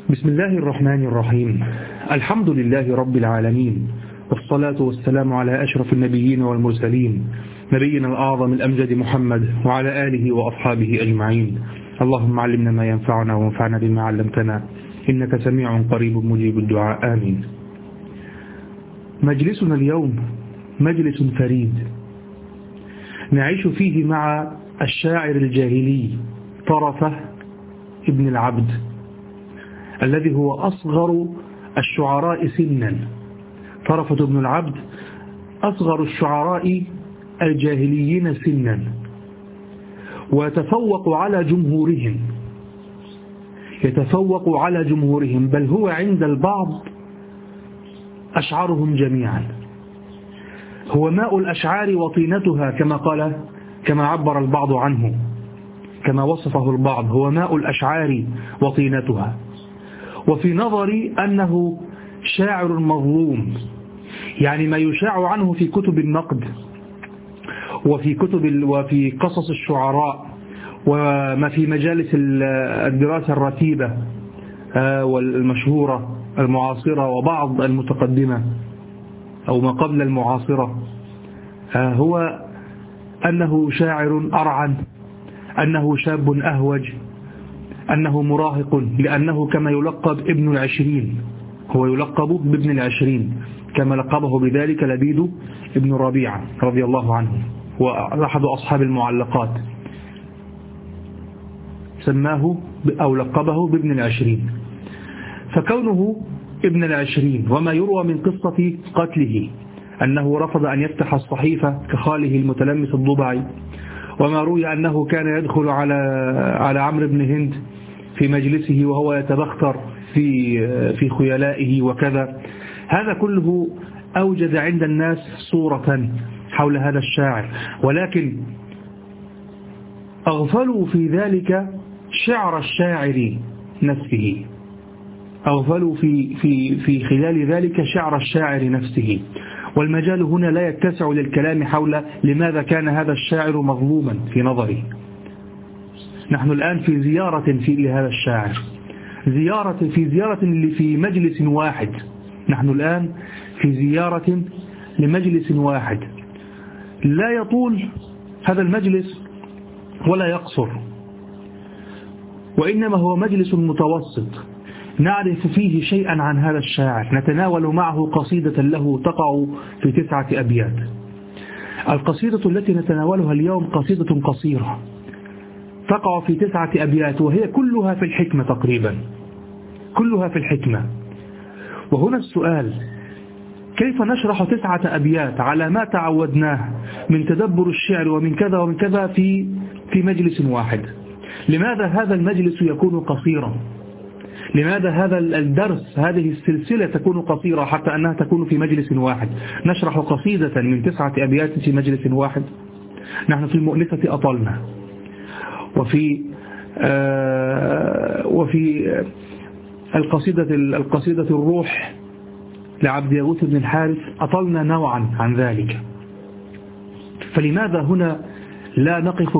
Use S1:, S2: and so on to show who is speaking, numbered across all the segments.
S1: بسم الله الرحمن الرحيم. الحمد لله رب العالمين، والصلاة والسلام على أشرف النبيين والمرسلين، نبينا الأعظم الأمجد محمد وعلى آله وأصحابه أجمعين. اللهم علمنا ما ينفعنا وانفعنا بما علمتنا، إنك سميع قريب مجيب الدعاء، آمين. مجلسنا اليوم مجلس فريد نعيش فيه مع الشاعر الجاهلي طرفة ابن العبد، الذي هو أصغر الشعراء سنا. طرفة بن العبد أصغر الشعراء الجاهليين سنا، ويتفوق على جمهورهم، بل هو عند البعض أشعارهم جميعا. هو ماء الأشعار وطينتها كما عبر البعض عنه، كما وصفه البعض، هو ماء الأشعار وطينتها. وفي نظري أنه شاعر مظلوم، يعني ما يشاع عنه في كتب النقد وفي قصص الشعراء وما في مجالس الدراسة الرتيبة والمشهورة المعاصرة وبعض المتقدمة أو ما قبل المعاصرة، هو أنه شاعر أرعن، أنه شاب أهوج، أنه مراهق، لأنه كما يلقب ابن العشرين، هو يلقب بابن العشرين كما لقبه بذلك لبيد ابن ربيعة رضي الله عنه، وأحد أصحاب المعلقات سماه أو لقبه بابن العشرين. فكونه ابن العشرين، وما يروى من قصة قتله أنه رفض أن يفتح الصحيفة كخاله المتلمس الضبعي، وما روي أنه كان يدخل على عمرو بن هند في مجلسه وهو يتبختر في خيلائه وكذا، هذا كله أوجد عند الناس صورة حول هذا الشاعر، ولكن أغفلوا في ذلك شعر الشاعر نفسه، أغفلوا في خلال ذلك شعر الشاعر نفسه. والمجال هنا لا يتسع للكلام حول لماذا كان هذا الشاعر مظلوما في نظري. نحن الآن في زيارة لهذا الشاعر، زيارة في مجلس واحد. نحن الآن في زيارة لمجلس واحد، لا يطول هذا المجلس ولا يقصر، وإنما هو مجلس متوسط نعرف فيه شيئا عن هذا الشاعر، نتناول معه قصيدة له تقع في 9 أبيات. القصيدة التي نتناولها اليوم قصيدة قصيرة تقع في 9 أبيات، وهي كلها في الحكمة تقريبا، كلها في الحكمة. وهنا السؤال: كيف نشرح 9 أبيات على ما تعودناه من تدبر الشعر ومن كذا ومن كذا في مجلس واحد؟ لماذا هذا المجلس يكون قصيرا؟ لماذا هذا الدرس، هذه السلسلة تكون قصيرة حتى أنها تكون في مجلس واحد؟ نشرح قصيدة من 9 أبيات في مجلس واحد. نحن في المؤنسة أطلنا، وفي القصيدة الروح لعبد يغوث بن الحارث أطلنا نوعا عن ذلك. فلماذا هنا لا نقف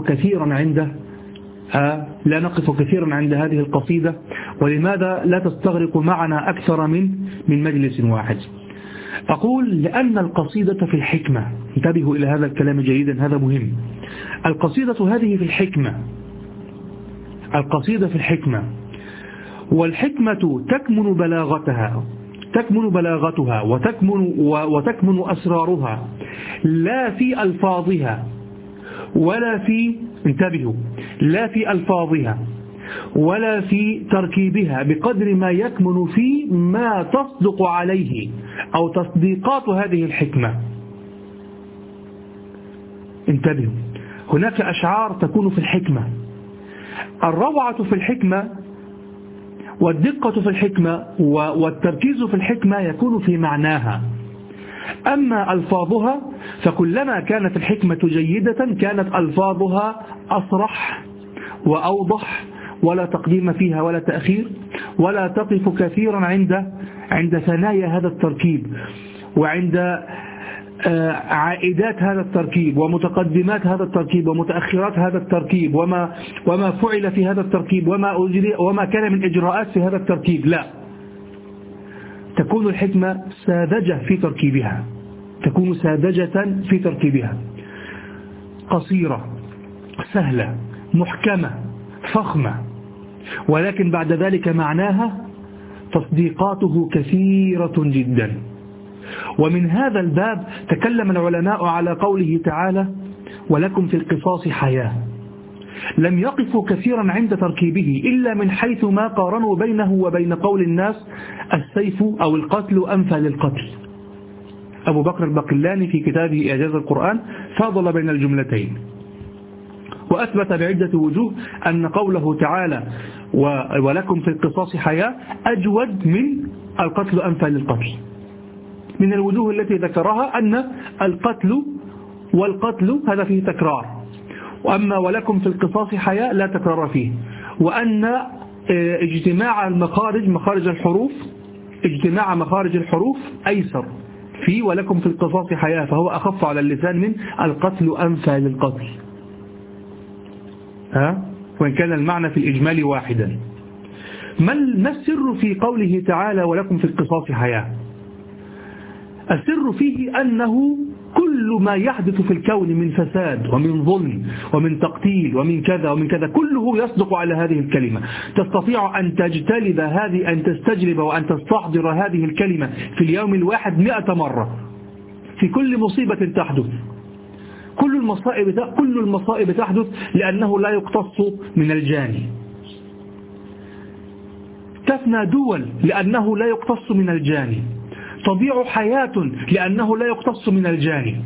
S1: كثيرا عند هذه القصيدة؟ ولماذا لا تستغرق معنا أكثر من مجلس واحد؟ أقول لأن القصيدة في الحكمة. انتبهوا إلى هذا الكلام جيدا، هذا مهم. القصيدة هذه في الحكمة، القصيدة في الحكمة، والحكمة تكمن بلاغتها وتكمن أسرارها لا في ألفاظها ولا في، انتبهوا، لا في ألفاظها ولا في تركيبها، بقدر ما يكمن في ما تصدق عليه أو تصديقات هذه الحكمة. انتبهوا، هناك أشعار تكون في الحكمة، الروعة في الحكمة والدقة في الحكمة والتركيز في الحكمة يكون في معناها. أما ألفاظها فكلما كانت الحكمة جيدة كانت ألفاظها أصرح وأوضح، ولا تقديم فيها ولا تأخير، ولا تقف كثيرا عند ثنايا هذا التركيب وعند عائدات هذا التركيب ومتقدمات هذا التركيب ومتأخرات هذا التركيب وما فعل في هذا التركيب وما كان من إجراءات في هذا التركيب. لا، تكون الحكمة ساذجة في تركيبها، تكون ساذجة في تركيبها، قصيرة سهلة محكمة فخمة، ولكن بعد ذلك معناها تصديقاته كثيرة جدا. ومن هذا الباب تكلم العلماء على قوله تعالى ولكم في القصاص حياة. لم يقفوا كثيرا عند تركيبه إلا من حيث ما قارنوا بينه وبين قول الناس السيف أو القتل أنفى للقتل. أبو بكر البقلاني في كتابه إعجاز القرآن فاضل بين الجملتين، وأثبت بعدة وجوه أن قوله تعالى ولكم في القصاص حياة أجود من القتل أنفى للقتل. من الوجوه التي ذكرها أن القتل والقتل هذا فيه تكرار، وأما ولكم في القصاص حياة لا تكرار فيه، وأن اجتماع المخارج مخارج الحروف اجتماع مخارج الحروف أيسر في ولكم في القصاص حياة، فهو أخف على اللسان من القتل أنفى للقتل، وإن كان المعنى في الإجمال واحدا. ما السر في قوله تعالى ولكم في القصاص حياة؟ السر فيه أنه كل ما يحدث في الكون من فساد ومن ظلم ومن تقتيل ومن كذا ومن كذا كله يصدق على هذه الكلمة. تستطيع أن تجتلب هذه، أن تستجلب وأن تستحضر هذه الكلمة في اليوم الواحد 100 مرة في كل مصيبة تحدث. كل المصائب تحدث لأنه لا يقتص من الجاني. تفنى دول لأنه لا يقتص من الجاني. تضيع حياة لأنه لا يقتص من الجاني.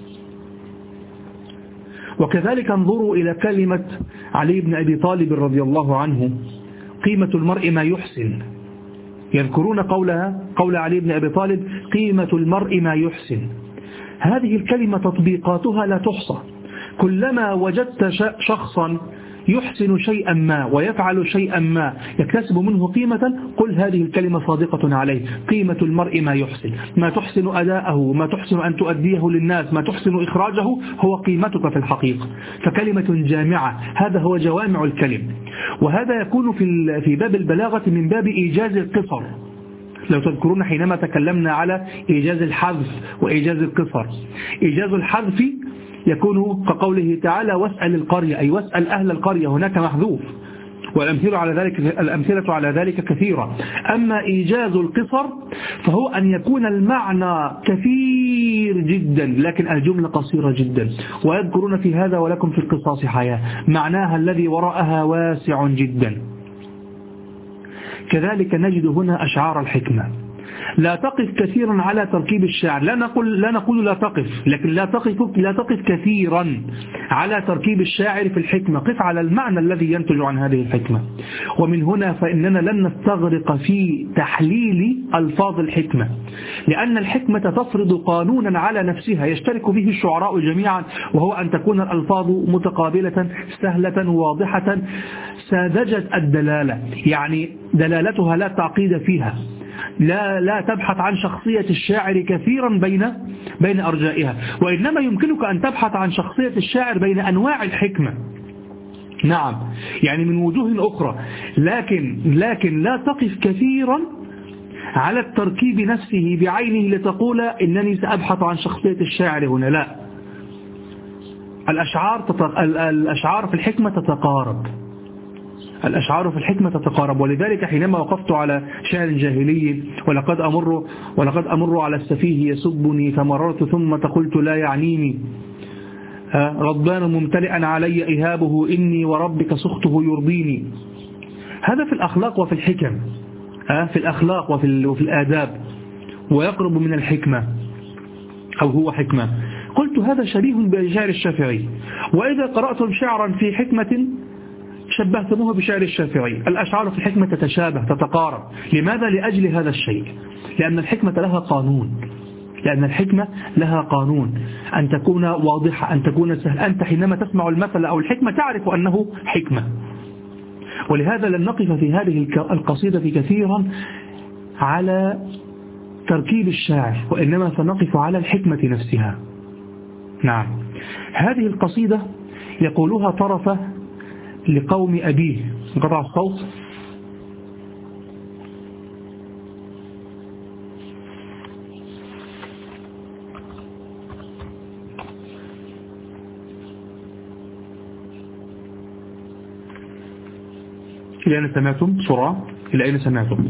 S1: وكذلك انظروا إلى كلمة علي بن أبي طالب رضي الله عنه قيمة المرء ما يحسن. يذكرون قول علي بن أبي طالب قيمة المرء ما يحسن. هذه الكلمة تطبيقاتها لا تحصى. كلما وجدت شخصا يحسن شيئا ما ويفعل شيئا ما يكتسب منه قيمة، قل هذه الكلمة صادقة عليه. قيمة المرء ما يحسن، ما تحسن أداءه، ما تحسن أن تؤديه للناس، ما تحسن إخراجه هو قيمتك في الحقيقة. فكلمة جامعة، هذا هو جوامع الكلم. وهذا يكون في باب البلاغة من باب إيجاز القصر. لو تذكرون حينما تكلمنا على إيجاز الحذف وإيجاز القصر، إيجاز الحذف يكون كقوله تعالى واسأل القرية، أي واسأل أهل القرية، هناك محذوف، والأمثلة على ذلك كثيرة. أما إيجاز القصر فهو أن يكون المعنى كثير جدا لكن الجملة قصيرة جدا. ويذكرون في هذا ولكم في القصاص حياة، معناها الذي وراءها واسع جدا. كذلك نجد هنا أشعار الحكمة. لا تقف كثيرا على تركيب الشعر، لا نقول لا تقف، لكن لا تقف كثيرا على تركيب الشاعر في الحكمة. قف على المعنى الذي ينتج عن هذه الحكمة. ومن هنا فإننا لن نستغرق في تحليل ألفاظ الحكمة، لأن الحكمة تفرض قانونا على نفسها يشترك به الشعراء جميعا، وهو أن تكون الألفاظ متقابلة سهلة واضحة ساذجة الدلالة، يعني دلالتها لا تعقيد فيها، لا تبحث عن شخصية الشاعر كثيرا بين أرجائها، وإنما يمكنك أن تبحث عن شخصية الشاعر بين أنواع الحكمة. نعم، يعني من وجوه أخرى، لكن لا تقف كثيرا على التركيب نفسه بعينه لتقول إنني سأبحث عن شخصية الشاعر هنا. لا، الأشعار في الحكمة تتقارب. الأشعار في الحكمة تتقارب. ولذلك حينما وقفت على شعر جاهلي ولقد أمر على السفيه يسبني فمررت ثم قلت لا يعنيني، غضبان ممتلئا علي إهابه إني وربك سخطه يرضيني. هذا في الأخلاق وفي الحكم، في الأخلاق وفي الآداب، ويقرب من الحكمة أو هو حكمة. قلت هذا شبيه بشعر الشافعي. وإذا قرأتم شعرا في حكمة شبهتموه بشعر الشافعي. الأشعار في الحكمة تتشابه تتقارب. لماذا؟ لأجل هذا الشيء، لأن الحكمة لها قانون، أن تكون واضحة، أن تكون سهل. أنت حينما تسمع المثل أو الحكمة تعرف أنه حكمة. ولهذا لن نقف في هذه القصيدة كثيرا على تركيب الشاعر، وإنما سنقف على الحكمة نفسها. نعم، هذه القصيدة يقولها طرفة لقوم أبيه. انقطع الصوت. إلى أين سمعتم؟ بسرعة، إلى أين سمعتم؟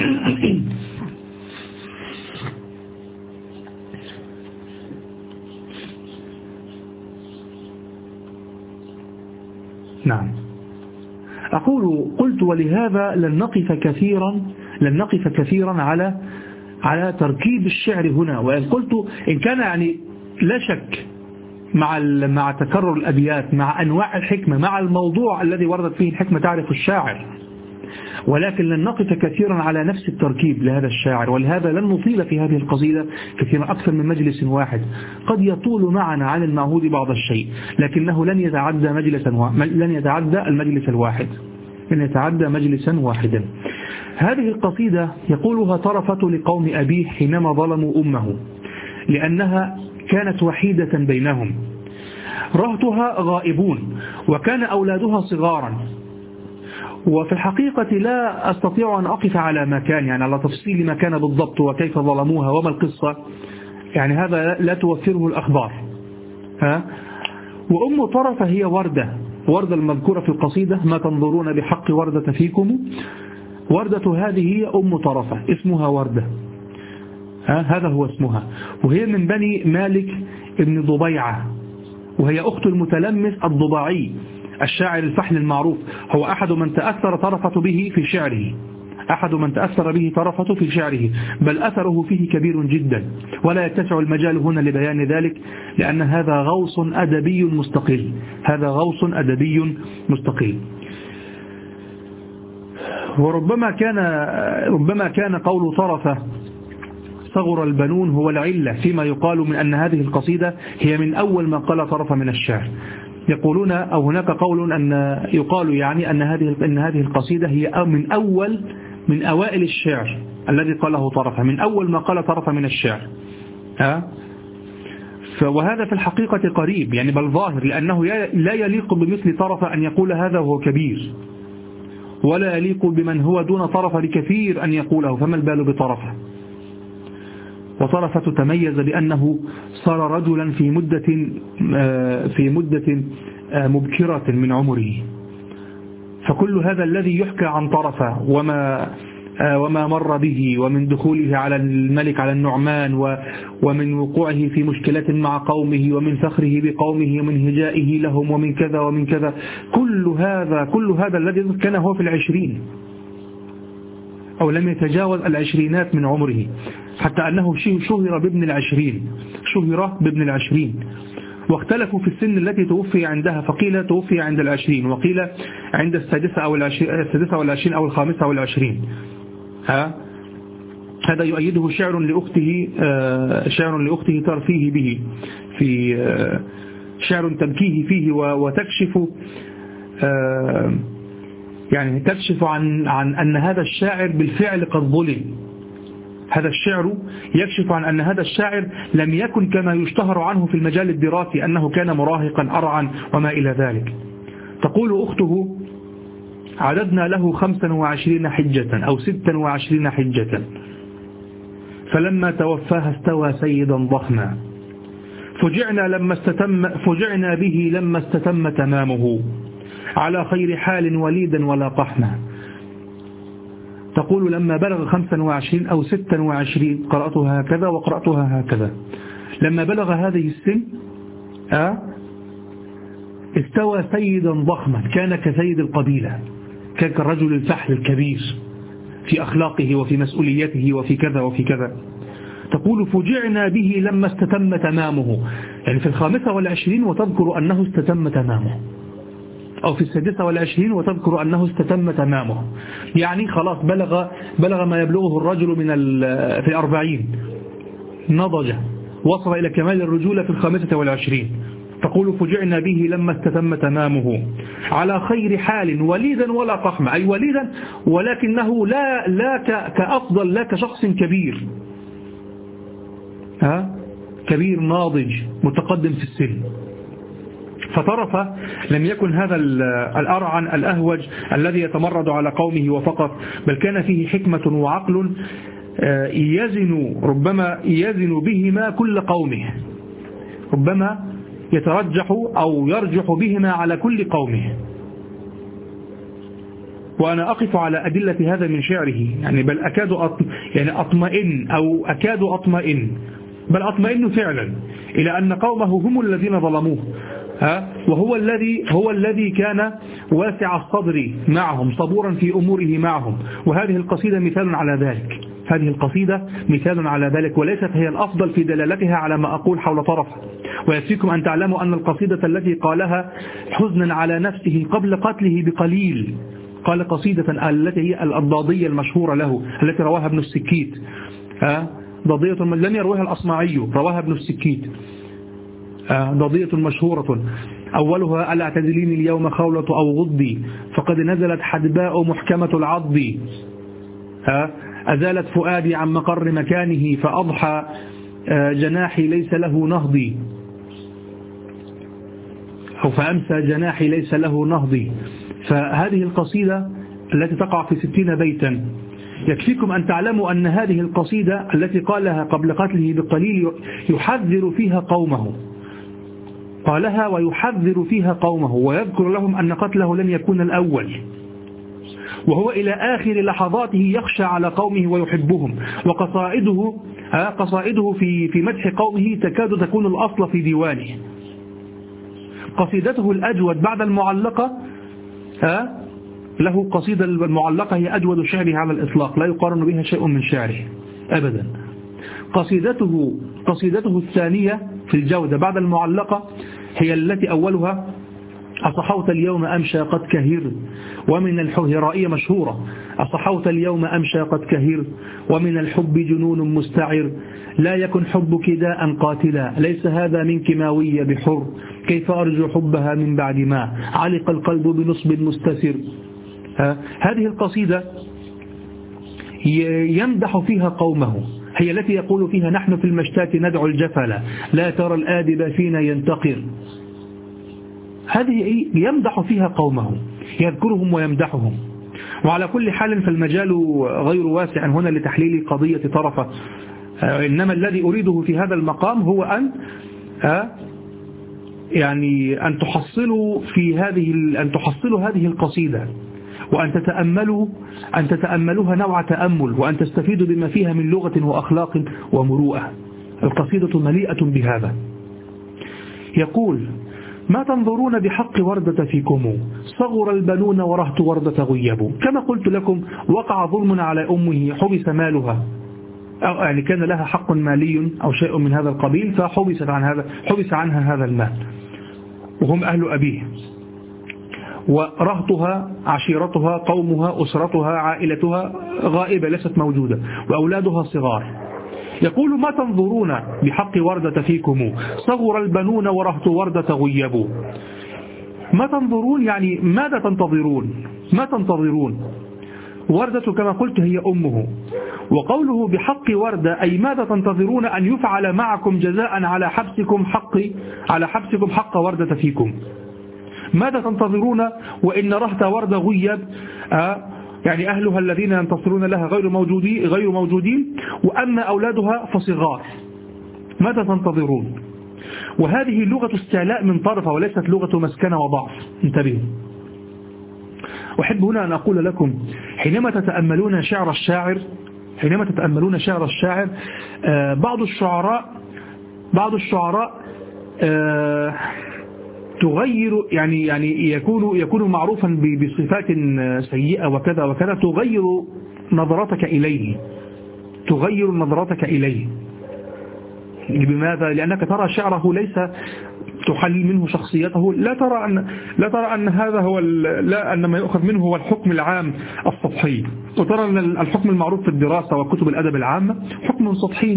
S1: نعم، قلت ولهذا لن نقف كثيرا على تركيب الشعر هنا. وإن قلت إن كان يعني لا شك مع تكرر الأبيات، مع أنواع الحكمة، مع الموضوع الذي وردت فيه الحكمة تعرف الشاعر، ولكن لن نقف كثيرا على نفس التركيب لهذا الشاعر. ولهذا لن نطيل في هذه القصيدة كثيرا أكثر من مجلس واحد. قد يطول معنا عن المعهود بعض الشيء، لكنه لن يتعدى المجلس الواحد، لن يتعدى مجلسا واحدا. هذه القصيدة يقولها طرفة لقوم أبيه حينما ظلموا أمه، لأنها كانت وحيدة بينهم، رهطها غائبون، وكان أولادها صغارا. وفي الحقيقة لا أستطيع أن أقف على مكان، يعني على تفصيل ما كان بالضبط وكيف ظلموها وما القصة، يعني هذا لا توفره الأخبار. وأم طرفة هي وردة المذكورة في القصيدة، ما تنظرون بحق وردة فيكم. وردة هذه هي أم طرفة، اسمها وردة، هذا هو اسمها، وهي من بني مالك ابن ضبيعة، وهي أخت المتلمس الضباعي الشاعر الفحل المعروف. هو أحد من تأثر طرفة به في شعره، بل أثره فيه كبير جدا، ولا يتسع المجال هنا لبيان ذلك، لأن هذا غوص أدبي مستقل. وربما كان قول طرفة صغر البنون هو العلة فيما يقال من أن هذه القصيدة هي من أول ما قال طرفة من الشعر. يقولون أو هناك قول يقال يعني أن هذه القصيدة هي من أوائل الشعر الذي قاله طرفة، من أول ما قال طرفة من الشعر. وهذا في الحقيقة قريب، يعني بل ظاهر، لأنه لا يليق بمثل طرفة أن يقول هذا وهو كبير، ولا يليق بمن هو دون طرفة بكثير أن يقوله، فما البال بطرفة. وطرفة تميز بأنه صار رجلا في مدة مبكرة من عمره. فكل هذا الذي يحكى عن طرفة وما مر به، ومن دخوله على الملك على النعمان، ومن وقوعه في مشكلات مع قومه، ومن فخره بقومه، ومن هجائه لهم، ومن كذا ومن كذا، كل هذا الذي كان هو في 20 أو لم يتجاوز 20 من عمره، حتى أنه شهر بابن 20. واختلفوا في السن التي توفي عندها، فقيل توفي عند 20، وقيل عند 26 أو 25. هذا يؤيده شعر لأخته ترفيه به، في شعر تبكيه فيه وتكشف يعني تكشف عن أن هذا الشاعر بالفعل قد ظلم. هذا الشعر يكشف عن أن هذا الشاعر لم يكن كما يشتهر عنه في المجال الدراسي أنه كان مراهقا أرعا وما إلى ذلك. تقول أخته: عددنا له 25 حجة أو 26 حجة، فلما توفاها استوى سيدا ضخما، فجعنا به لما استتم تمامه، على خير حال وليدا ولا قحما. تقول: لما بلغ 25 أو 26، قرأتها هكذا وقرأتها هكذا، لما بلغ هذه السن استوى سيدا ضخما، كان كسيد القبيلة، كان كالرجل الفحل الكبير في أخلاقه وفي مسؤوليته وفي كذا وفي كذا. تقول: فجعنا به لما استتم تمامه، يعني في 25 وتذكر أنه استتم تمامه، أو في 26 وتذكر أنه استتم تمامه، يعني خلاص بلغ ما يبلغه الرجل في 40، نضج، وصل إلى كمال الرجولة في 25. تقول: فجعنا به لما استتم تمامه، على خير حال وليدا ولا قحما، أي وليدا ولكنه لا كأفضل، لا كشخص كبير، كبير ناضج متقدم في السن. فطرفة لم يكن هذا الأرعن الأهوج الذي يتمرد على قومه وفقط، بل كان فيه حكمة وعقل ربما يزن بهما كل قومه، ربما يترجح أو يرجح بهما على كل قومه. وأنا أقف على أدلة هذا من شعره، يعني بل أكاد أطمئن بل أطمئن فعلا إلى أن قومه هم الذين ظلموه، وهو الذي كان واسع الصدر معهم صبورا في أموره معهم. وهذه القصيدة مثال على ذلك، وليست هي الأفضل في دلالتها على ما أقول حول طرفة. ويكفيكم أن تعلموا أن القصيدة التي قالها حزنا على نفسه قبل قتله بقليل، قال قصيدة التي هي الضادية المشهورة له التي رواها ابن السكيت، ضادية لم يروها الأصمعي، رواها ابن السكيت، ضادية مشهورة أولها ألا اعتزليني اليوم خولة أو غضي فقد نزلت حدباء محكمة العض، أزالت فؤادي عن مقر مكانه فأضحى جناحي ليس له نهضي، أو فأمسى جناحي ليس له نهضي. فهذه القصيدة التي تقع في 60 بيتا، يكفيكم أن تعلموا أن هذه القصيدة التي قالها قبل قتله بقليل يحذر فيها قومه، قالها ويحذر فيها قومه ويذكر لهم أن قتله لن يكون الأول، وهو إلى آخر لحظاته يخشى على قومه ويحبهم. وقصائده في مدح قومه تكاد تكون الأصل في ديوانه. قصيدته الأجود بعد المعلقة، له قصيدة المعلقة هي أجود شعره على الإطلاق، لا يقارن بها شيء من شعره أبدا. قصيدته الثانية في الجودة بعد المعلقة هي التي أولها أصحوت اليوم أمشى قد كهر ومن الهرائية مشهورة، أصحوت اليوم أمشى قد كهر ومن الحب جنون مستعر لا يكن حبك داء قاتلا ليس هذا منك ماوية بحر كيف أرجو حبها من بعد ما علق القلب بنصب مستسر. هذه القصيدة يمدح فيها قومه، هي التي يقول فيها نحن في المشتات ندعو الجفل لا ترى الآدب فينا ينتقر. هذه يمدح فيها قومه، يذكرهم ويمدحهم. وعلى كل حال فالمجال غير واسع هنا لتحليل قضية طرفة، إنما الذي أريده في هذا المقام هو أن تحصلوا هذه القصيدة وأن تتأملوها نوع تأمل، وأن تستفيدوا بما فيها من لغة وأخلاق ومروءة. القصيدة مليئة بهذا. يقول ما تنظرون بحق وردة فيكم صغر البنون ورهت وردة غيبوا. كما قلت لكم وقع ظلم على أمه حبس مالها، يعني كان لها حق مالي أو شيء من هذا القبيل فحبس عنها هذا المال وهم أهل أبيه، ورهتها عشيرتها قومها أسرتها عائلتها غائبة ليست موجودة وأولادها صغار. يقول ما تنظرون بحق وردة فيكم صغر البنون ورهت وردة غيبوا. ما تنظرون يعني ماذا تنتظرون؟ ما تنتظرون؟ وردة كما قلت هي أمه، وقوله بحق وردة أي ماذا تنتظرون أن يفعل معكم جزاء على حبسكم حق وردة فيكم؟ ماذا تنتظرون وإن رهت وردة غيب، يعني أهلها الذين ينتصرون لها غير موجودين، وأما أولادها فصغار. ماذا تنتظرون؟ وهذه لغة استعلاء من طرفة وليست لغة مسكنة وضعف، انتبهوا. أحب هنا أن أقول لكم حينما تتأملون شعر الشاعر بعض الشعراء تغير يعني يكون معروفا بصفات سيئة وكذا وكذا، تغير نظرتك إليه. لماذا؟ لأنك ترى شعره ليس تحلل منه شخصيته، لا ترى أن هذا هو أن ما يؤخذ منه هو الحكم العام السطحي، وترى أن الحكم المعروف في الدراسة وكتب الأدب العامة حكم سطحي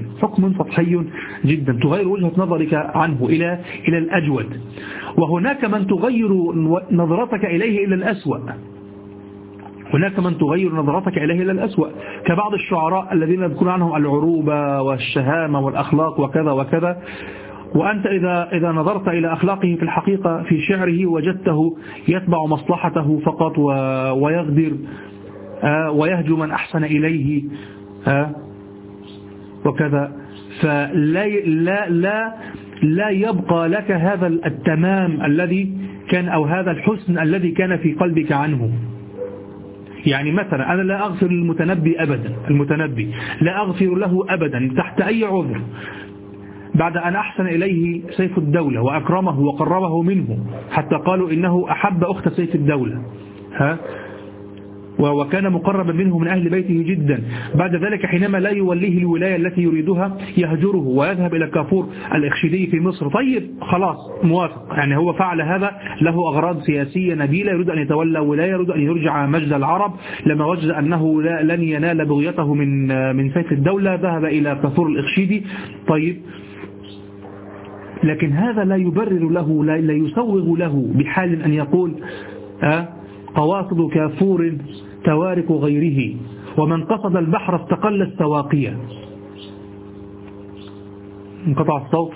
S1: جدا تغير وجهة نظرك عنه إلى الأجود، وهناك من تغير نظرتك إليه إلى الأسوأ. هناك من تغير نظرتك إليه إلى الأسوأ، كبعض الشعراء الذين يذكرون عنهم العروبة والشهامة والأخلاق وكذا وكذا، وأنت إذا نظرت إلى أخلاقه في الحقيقة في شعره وجدته يتبع مصلحته فقط ويغدر ويهجو من أحسن إليه وكذا. فلا لا لا لا يبقى لك هذا التمام الذي كان أو هذا الحسن الذي كان في قلبك عنه. يعني مثلا أنا لا أغفر للمتنبي أبدا، المتنبي لا أغفر له أبدا تحت أي عذر بعد أن أحسن إليه سيف الدولة وأكرمه وقربه منه، حتى قالوا إنه أحب أخت سيف الدولة وكان مقربا منه من أهل بيته جدا. بعد ذلك حينما لا يوليه الولاية التي يريدها يهجره ويذهب إلى كافور الإخشيدي في مصر. طيب خلاص موافق، يعني هو فعل هذا، له أغراض سياسية نبيلة، يريد أن يتولى ولاية، يريد أن يرجع مجد العرب. لما وجد أنه لن ينال بغيته من سيف الدولة ذهب إلى كافور الإخشيدي. طيب لكن هذا لا يبرر له، لا يسوغ له بحال أن يقول قواصد كافور توارك غيره ومن قصد البحر استقل السواقية. انقطع الصوت.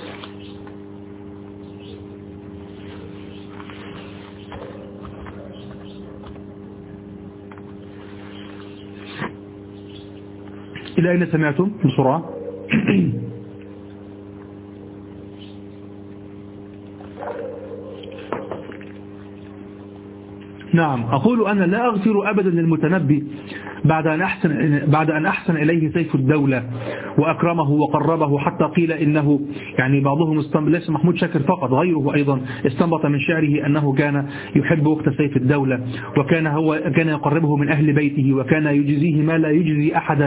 S1: إلى أين سمعتم بسرعة؟ نعم، أقول أنا لا أغفر أبدا للمتنبي بعد أن أحسن إليه سيف الدولة وأكرمه وقربه، حتى قيل إنه يعني بعضهم ليس محمود شاكر فقط، غيره أيضا استنبط من شعره أنه كان يحب أخت سيف الدولة، كان يقربه من أهل بيته، وكان يجزيه ما لا يجزي أحدا.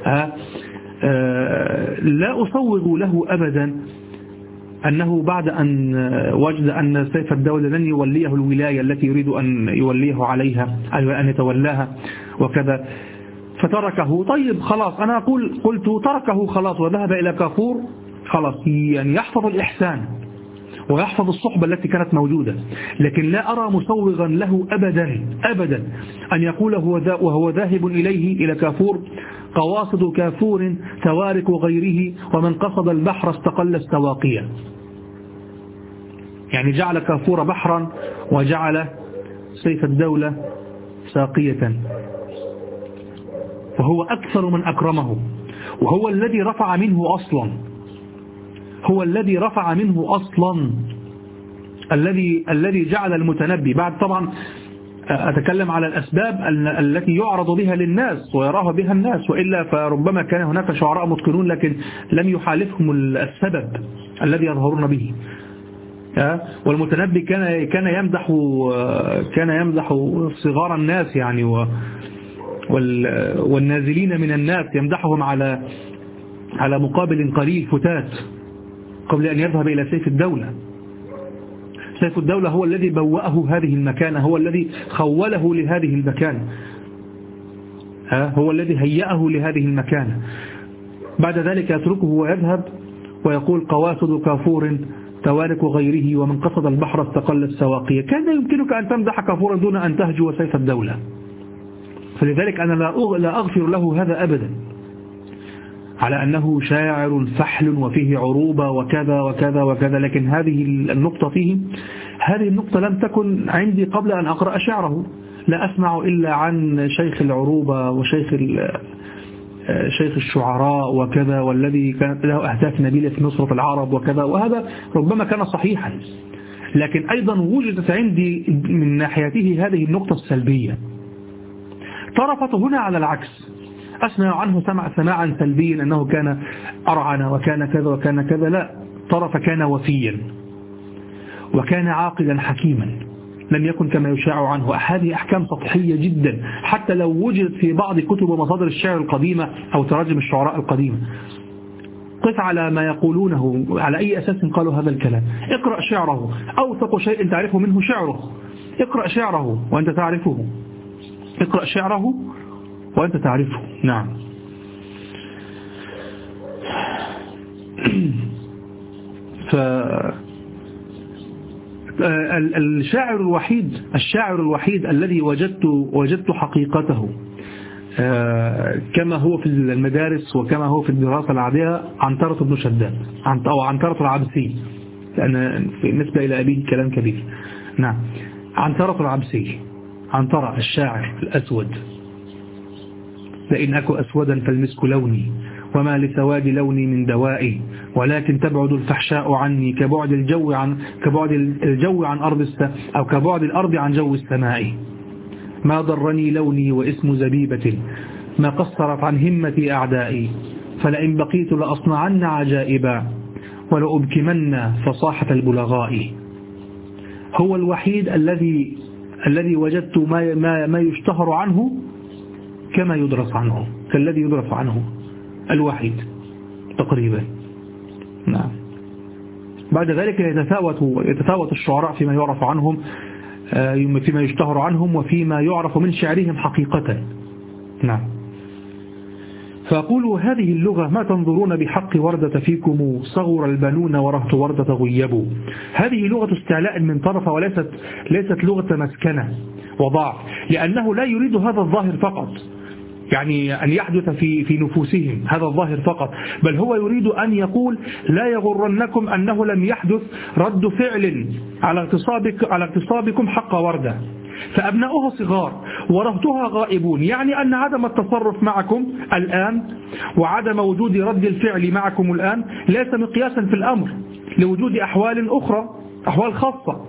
S1: لا أصوغ له أبدا أنه بعد أن وجد أن سيف الدولة لن يوليه الولاية التي يريد أن يوليه عليها، أي أن يتولاها وكذا، فتركه. طيب خلاص، أنا قلت تركه خلاص وذهب إلى كافور، خلاص يعني يحفظ الإحسان ويحفظ الصحبة التي كانت موجودة. لكن لا أرى مسوغا له أبدا أن يقول وهو ذاهب إليه إلى كافور قواصد كافور توارك غيره ومن قصد البحر استقل السواقية. يعني جعل كافور بحرا وجعل سيف الدولة ساقية، وهو أكثر من أكرمه، وهو الذي رفع منه أصلا، هو الذي رفع منه أصلا، الذي جعل المتنبي بعد. طبعا أتكلم على الأسباب التي يعرض بها للناس ويراها بها الناس، وإلا فربما كان هناك شعراء متقنون لكن لم يحالفهم السبب الذي يظهرون به. والمتنبي كان يمدح صغار الناس يعني والنازلين من الناس، يمدحهم على مقابل قليل فتات قبل أن يذهب إلى سيف الدولة. سيف الدولة هو الذي بوأه هذه المكانة، هو الذي خوله لهذه المكانة، هو الذي هيأه لهذه المكانة. بعد ذلك يتركه ويذهب ويقول قواصد كافور توارك غيره ومن قصد البحر استقل السواقية. كان يمكنك أن تمدح كافورا دون أن تهجو سيف الدولة. فلذلك أنا لا أغفر له هذا أبدا، على أنه شاعر فحل وفيه عروبة وكذا وكذا وكذا. لكن هذه النقطة فيه، هذه النقطة لم تكن عندي قبل أن أقرأ شعره. لا أسمع إلا عن شيخ العروبة وشيخ شيخ الشعراء وكذا، والذي كانت له أهداف نبيلة في نصرة العرب وكذا، وهذا ربما كان صحيحا. لكن أيضا وجدت عندي من ناحيته هذه النقطة السلبية. طرفت هنا على العكس، أسمع عنه سماعا سلبيا أنه كان أرعن وكان كذا وكان كذا. لا، طرف كان وفيا وكان عاقلا حكيما، لم يكن كما يشاع عنه. هذه أحكام سطحية جدا، حتى لو وجدت في بعض كتب ومصادر الشعر القديمة أو تراجم الشعراء القديمة. قف على ما يقولونه، على أي أساس قالوا هذا الكلام. اقرأ شعره، أوثق شيء تعرفه منه شعره. اقرأ شعره وأنت تعرفه، اقرأ شعره وأنت تعرفه. نعم. الشاعر الوحيد الذي وجدت حقيقته كما هو في المدارس وكما هو في الدراسة العادية عنترة بن شداد أو عنترة العبسي، لأن بالنسبة إلى أبيه كلام كبير. نعم، عنترة العبسي، عنترة الشاعر الأسود. لئن أكو أسودا فالمسك لوني وما لسواد لوني من دوائي، ولكن تبعد الفحشاء عني كبعد الجو عن أرض أو كبعد الأرض عن جو السماء. ما ضرني لوني واسم زبيبة ما قصرت عن همتي أعدائي، فلئن بقيت لأصنعن عجائبا ولأبكمن فصاحة البلغاء. هو الوحيد الذي وجدت ما يشتهر عنه كما يدرس عنه، كالذي يدرس عنه، الوحيد تقريبا. نعم. بعد ذلك يتفاوت الشعراء فيما يعرف عنهم، فيما يشتهر عنهم وفيما يعرف من شعرهم حقيقة. نعم. فأقول هذه اللغة ما تنظرون بحق وردة فيكم صغر البنون ورهت وردة غيبوا. هذه لغة استعلاء من طرف، ليست لغة مسكنة وضعف، لأنه لا يريد هذا الظاهر فقط، يعني أن يحدث في نفوسهم هذا الظاهر فقط، بل هو يريد أن يقول لا يغرنكم أنه لم يحدث رد فعل على اغتصابكم حق وردة، فأبناؤها صغار ورهتها غائبون، يعني أن عدم التصرف معكم الآن وعدم وجود رد الفعل معكم الآن ليس مقياسا في الأمر لوجود أحوال أخرى، أحوال خاصة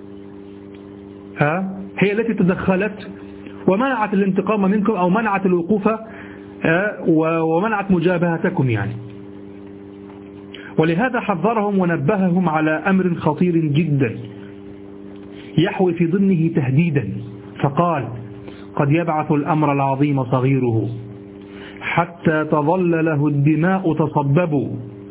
S1: هي التي تدخلت ومنعت الانتقام منكم أو منعت الوقوف ومنعت مجابهتكم يعني. ولهذا حذرهم ونبههم على أمر خطير جدا يحوي في ضمنه تهديدا، فقال قد يبعث الأمر العظيم صغيره حتى تظل له الدماء تصبب.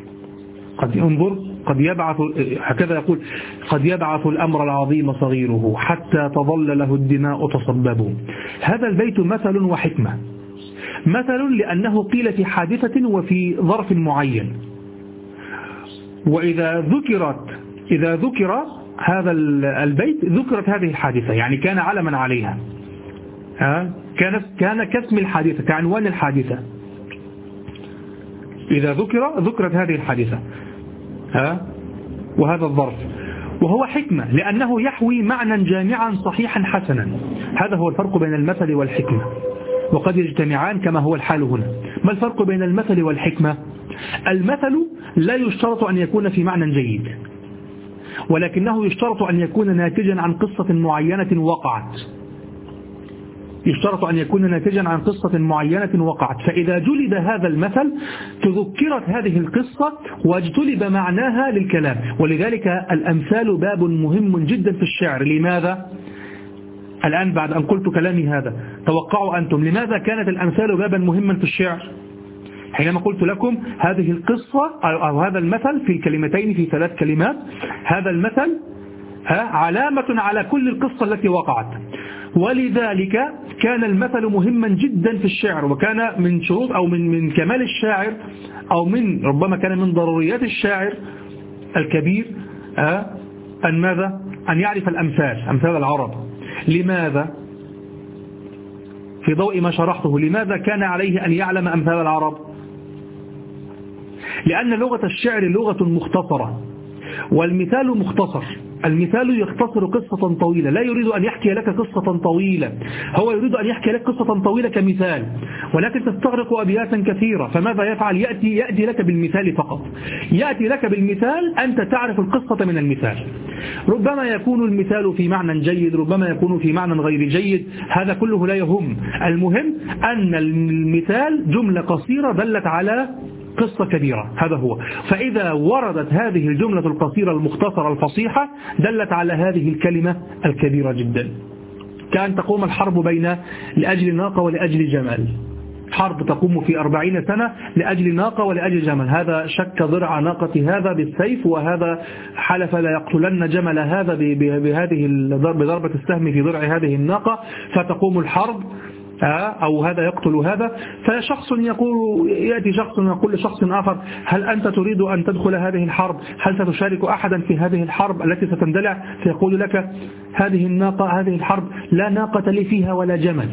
S1: قد يبعث، هكذا يقول، قد يبعث الأمر العظيم صغيره حتى تظل له الدماء تصبب. هذا البيت مثل وحكمة. مثل لأنه قيل في حادثة وفي ظرف معين، وإذا ذكر هذا البيت ذكرت هذه الحادثة، يعني كان علما عليها، كان كاسم الحادثة، كعنوان الحادثة. إذا ذكرت هذه الحادثة وهذا الظرف، وهو حكمة لأنه يحوي معنى جامعا صحيحا حسنا. هذا هو الفرق بين المثل والحكمة، وقد يجتمعان كما هو الحال هنا. ما الفرق بين المثل والحكمة؟ المثل لا يشترط أن يكون في معنى جيد، ولكنه يشترط أن يكون ناتجا عن قصة معينة وقعت، يشترط أن يكون ناتجا عن قصة معينة وقعت، فإذا جلب هذا المثل تذكرت هذه القصة واجتلب معناها للكلام. ولذلك الأمثال باب مهم جدا في الشعر. لماذا؟ الآن بعد أن قلت كلامي هذا توقعوا أنتم لماذا كانت الأمثال بابا مهما في الشعر؟ حينما قلت لكم هذه القصة أو هذا المثل في كلمتين، في 3 كلمات، هذا المثل علامة على كل القصة التي وقعت، ولذلك كان المثل مهما جدا في الشعر، وكان من شروط أو من كمال الشاعر، أو من ربما كان من ضروريات الشاعر الكبير أن ماذا؟ أن يعرف أمثال العرب. لماذا؟ في ضوء ما شرحته، لماذا كان عليه أن يعلم أمثال العرب؟ لأن لغة الشعر لغة مختصرة، والمثال مختصر. المثال يختصر قصة طويلة، لا يريد أن يحكي لك قصة طويلة، هو يريد أن يحكي لك قصة طويلة كمثال، ولكن تستغرق أبياتا كثيرة. فماذا يفعل؟ يأتي لك بالمثال فقط، يأتي لك بالمثال، أنت تعرف القصة من المثال. ربما يكون المثال في معنى جيد، ربما يكون في معنى غير جيد، هذا كله لا يهم. المهم أن المثال جملة قصيرة دلت على قصة كبيرة، هذا هو. فإذا وردت هذه الجملة القصيرة المختصرة الفصيحة دلت على هذه الكلمة الكبيرة جدا. كأن تقوم الحرب لأجل ناقة ولأجل جمل، حرب تقوم في 40 سنة لأجل ناقة ولأجل جمل، هذا شك ضرع ناقة هذا بالسيف، وهذا حلف لا يقتلن جمل هذا بضربة السهم في ضرع هذه الناقة، فتقوم الحرب أو هذا يقتل هذا، فشخص يأتي شخص يقول لشخص آخر هل أنت تريد أن تدخل هذه الحرب؟ هل ستشارك أحدا في هذه الحرب التي ستندلع؟ فيقول لك هذه الحرب لا ناقة لي فيها ولا جمل،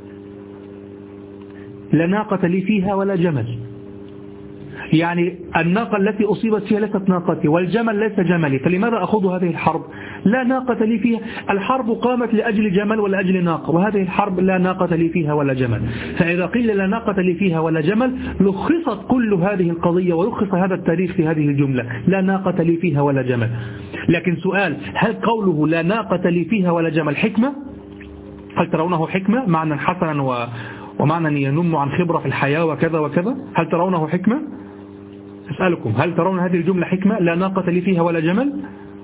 S1: لا ناقة لي فيها ولا جمل، يعني الناقة التي أصيبت فيها ليست ناقتي والجمل ليس جملي، فلماذا أخوض هذه الحرب؟ لا ناقة لي فيها. الحرب قامت لأجل جمل ولا أجل ناقة، وهذه الحرب لا ناقة لي فيها ولا جمل. فإذا قيل لا ناقة لي فيها ولا جمل لخصت كل هذه القضية ولخص هذا التاريخ في هذه الجملة، لا ناقة لي فيها ولا جمل. لكن سؤال، هل قوله لا ناقة لي فيها ولا جمل حكمة؟ هل ترونه حكمة معنى حسنا ومعنى ينم عن خبرة في الحياة وكذا وكذا؟ هل ترونه حكمة؟ أسألكم، هل ترون هذه الجملة حكمة لا ناقة لي فيها ولا جمل؟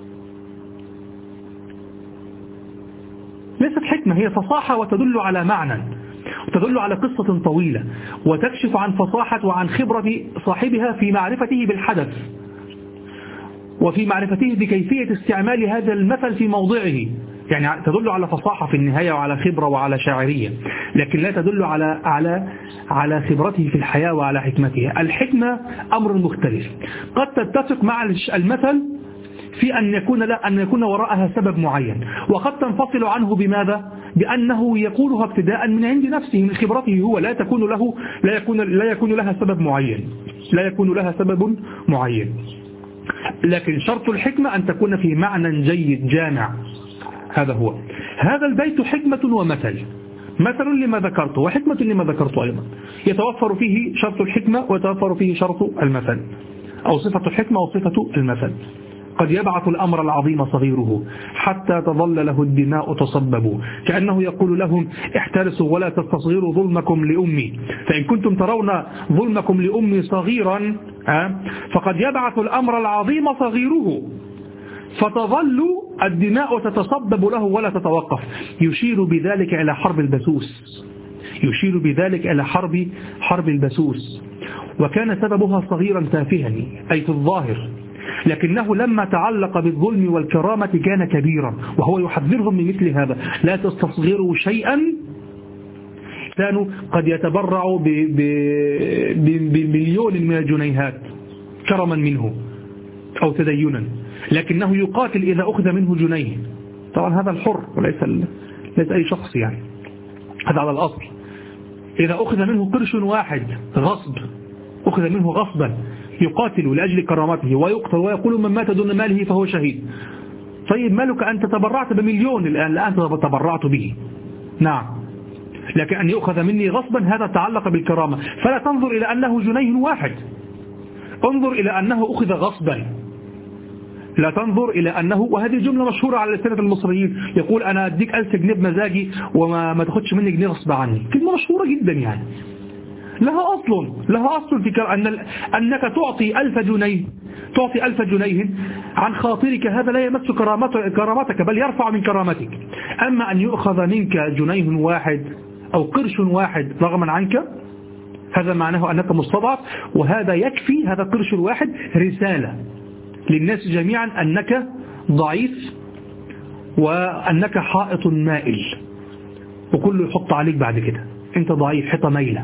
S1: ليست حكمة، هي فصاحة وتدل على معنى وتدل على قصة طويلة وتكشف عن فصاحة وعن خبرة صاحبها في معرفته بالحدث وفي معرفته بكيفية استعمال هذا المثل في موضعه، يعني تدل على فصاحة في النهاية وعلى خبرة وعلى شاعرية، لكن لا تدل على خبرته في الحياة وعلى حكمته. الحكمة أمر مختلف، قد تتفق مع المثل في أن يكون وراءها سبب معين، وقد تنفصل عنه بماذا؟ بأنه يقولها ابتداء من عند نفسه من خبرته هو، لا يكون لها سبب معين، لا يكون لها سبب معين. لكن شرط الحكمة أن تكون في معنى جيد جامع. هذا هو. هذا البيت حكمة ومثل، مثل لما ذكرته وحكمة لما ذكرته أيضا، يتوفر فيه شرط الحكمة ويتوفر فيه شرط المثل، أو صفة الحكمة وصفة المثل. قد يبعث الأمر العظيم صغيره حتى تظل له الدماء تصبب، كأنه يقول لهم احترسوا ولا تستصغروا ظلمكم لأمي، فإن كنتم ترون ظلمكم لأمي صغيرا فقد يبعث الأمر العظيم صغيره فتظل الدماء تتصبب له ولا تتوقف. يشير بذلك إلى حرب البسوس، يشير بذلك إلى حرب البسوس، وكان سببها صغيرا تافها أي في الظاهر، لكنه لما تعلق بالظلم والكرامة كان كبيرا، وهو يحذرهم من مثل هذا، لا تستصغروا شيئا. كانوا قد يتبرعوا بمليون من الجنيهات كرما منه أو تدينا، لكنه يقاتل إذا أخذ منه جنيه. طبعا هذا الحر وليس أي شخص، يعني هذا على الأصل. إذا أخذ منه قرش واحد غصب، أخذ منه غصبا، يقاتل لأجل كرامته ويقتل ويقول من مات دون ماله فهو شهيد. طيب مالك أنت تبرعت بمليون الآن تبرعت به، نعم، لكن أن يؤخذ مني غصبا هذا تعلق بالكرامة. فلا تنظر إلى أنه جنيه واحد، انظر إلى أنه أخذ غصبا، لا تنظر إلى أنه، وهذه جملة مشهورة على لسانة المصريين، يقول أنا أديك 1000 جنيه بمزاجي وما تاخدش مني جنيه غصب عني. كلمة مشهورة جدا، يعني لها أصل في أنك تعطي 1000 جنيه عن خاطرك، هذا لا يمس كرامتك بل يرفع من كرامتك. أما أن يؤخذ منك جنيه واحد أو قرش واحد رغما عنك، هذا معناه أنك مستضعف، وهذا يكفي، هذا القرش الواحد رسالة للناس جميعا أنك ضعيف وأنك حائط مائل، وكله يحط عليك بعد كده أنت ضعيف حيطة ميلة.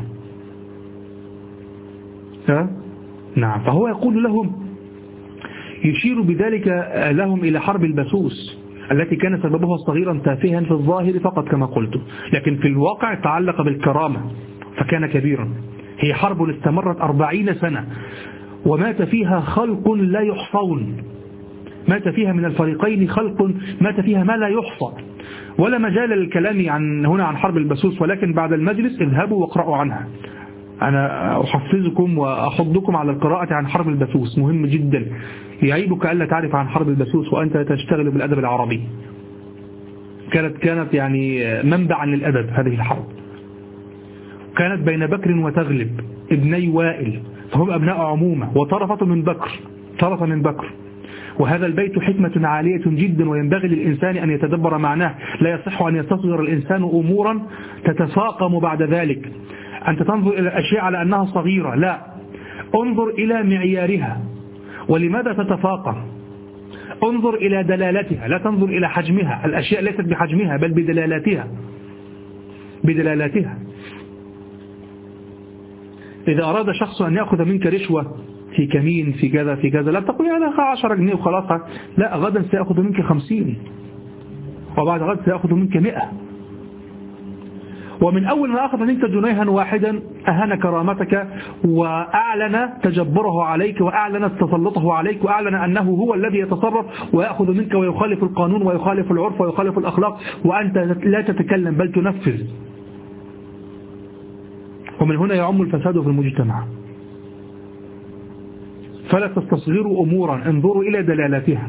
S1: نعم. فهو يقول لهم، يشير بذلك لهم إلى حرب البسوس التي كان سببها صغيرا تافها في الظاهر فقط كما قلت، لكن في الواقع تعلق بالكرامة فكان كبيرا. هي حرب استمرت 40 سنة ومات فيها خلق لا يحصون، مات فيها من الفريقين خلق مات فيها ما لا يحصى، ولا مجال للكلام عن حرب البسوس، ولكن بعد المجلس اذهبوا واقرأوا عنها. أنا أحفزكم وأحضكم على القراءة عن حرب البسوس، مهم جدا. يعيبك ألا تعرف عن حرب البسوس وأنت تشتغل بالأدب العربي. كانت يعني منبعا للأدب هذه الحرب. كانت بين بكر وتغلب ابني وائل، فهم أبناء عمومة، وطرفة من بكر. وهذا البيت حكمة عالية جدا، وينبغي للإنسان أن يتدبر معناه. لا يصح أن يستصغر الإنسان أمورا تتفاقم بعد ذلك. أنت تنظر إلى الأشياء على أنها صغيرة، لا، انظر إلى معيارها ولماذا تتفاقم. انظر إلى دلالتها، لا تنظر إلى حجمها. الأشياء ليست بحجمها بل بدلالاتها. إذا أراد شخص أن يأخذ منك رشوة في كمين في كذا في كذا، لا تقول أنا 10 جنيه وخلاص، لا، غدا سيأخذ منك 50 وبعد غد سيأخذ منك 100. ومن أول ما أخذ منك جنيها واحدا أهان كرامتك وأعلن تجبره عليك وأعلن تسلطه عليك وأعلن أنه هو الذي يتصرف ويأخذ منك ويخالف القانون ويخالف العرف ويخالف الأخلاق، وأنت لا تتكلم بل تنفذ. ومن هنا يعم الفساد في المجتمع. فلا تستصغروا أمورا، انظروا إلى دلالاتها.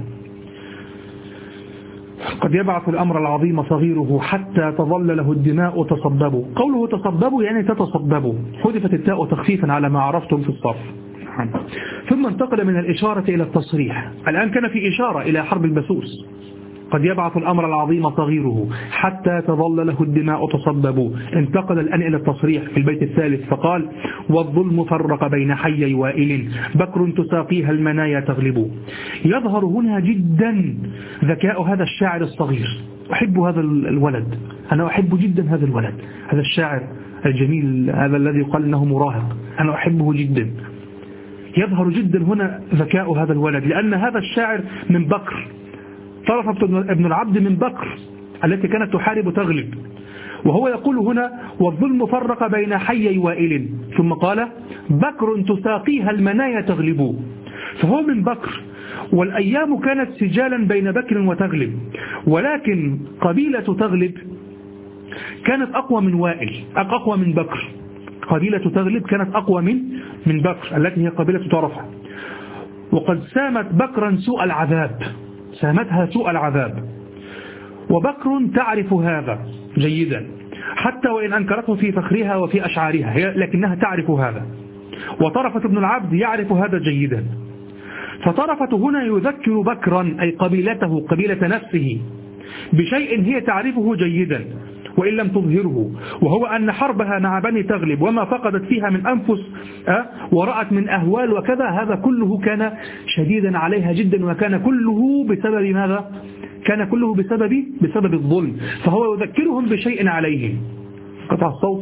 S1: قد يبعث الأمر العظيم صغيره حتى تظل له الدماء تصببوا. قوله تصببوا يعني تتصببوا، حذفت التاء تخفيفا على ما عرفتم في الصرف. ثم انتقل من الإشارة إلى التصريح. الآن كان في إشارة إلى حرب البسوس. قد يبعث الأمر العظيم صغيره حتى تظل له الدماء تصببوا. انتقل الآن إلى التصريح في البيت الثالث فقال: والظلم فرق بين حيي وائل، بكر تساقيها المنايا تغلب. يظهر هنا جدا ذكاء هذا الشاعر الصغير. أحب هذا الولد، أنا أحب جدا هذا الولد، هذا الشاعر الجميل، هذا الذي قال إنه مراهق، أنا أحبه جدا. يظهر جدا هنا ذكاء هذا الولد، لأن هذا الشاعر من بكر، طرفة ابن العبد من بكر التي كانت تحارب تغلب. وهو يقول هنا: والظلم فرق بين حيي وائل، ثم قال: بكر تساقيها المنايا تغلب. فهو من بكر، والأيام كانت سجالا بين بكر وتغلب، ولكن قبيلة تغلب كانت أقوى من وائل، أقوى من بكر. قبيلة تغلب كانت أقوى من بكر التي هي قبيلة طرفة. وقد سامت بكرا سوء العذاب، سامتها سوء العذاب، وبكر تعرف هذا جيدا، حتى وإن أنكرته في فخرها وفي أشعارها هي لكنها تعرف هذا. وطرفة ابن العبد يعرف هذا جيدا. فطرفة هنا يذكر بكرا أي قبيلته، قبيلة نفسه، بشيء هي تعرفه جيدا وإن لم تظهره، وهو أن حربها مع بني تغلب وما فقدت فيها من أنفس ورأت من أهوال وكذا، هذا كله كان شديدا عليها جدا، وكان كله بسبب ماذا؟ كان كله بسبب الظلم. فهو يذكرهم بشيء عليهم. قطع الصوت.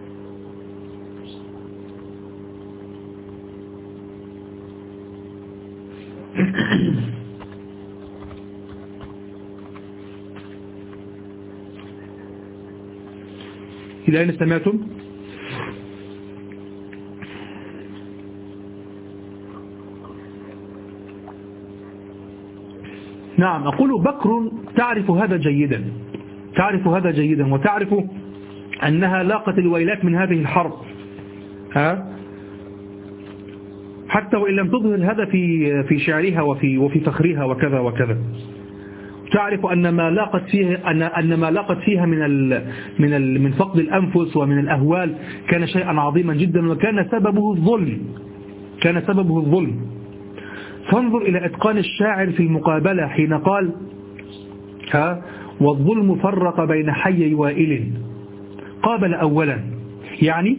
S1: إلى أين استمعتم؟ نعم، أقول بكر تعرف هذا جيدا، تعرف هذا جيدا، وتعرف أنها لاقت الويلات من هذه الحرب، حتى وإن لم تظهر هذا في شعرها وفي فخرها وكذا وكذا. تعرف أن ما لاقت فيها أن ما لاقت فيها من فقد الأنفس ومن الأهوال كان شيئا عظيما جدا، وكان سببه الظلم، كان سببه الظلم. فانظر إلى إتقان الشاعر في المقابلة حين قال: والظلم فرق بين حيي وائل. قابل أولا، يعني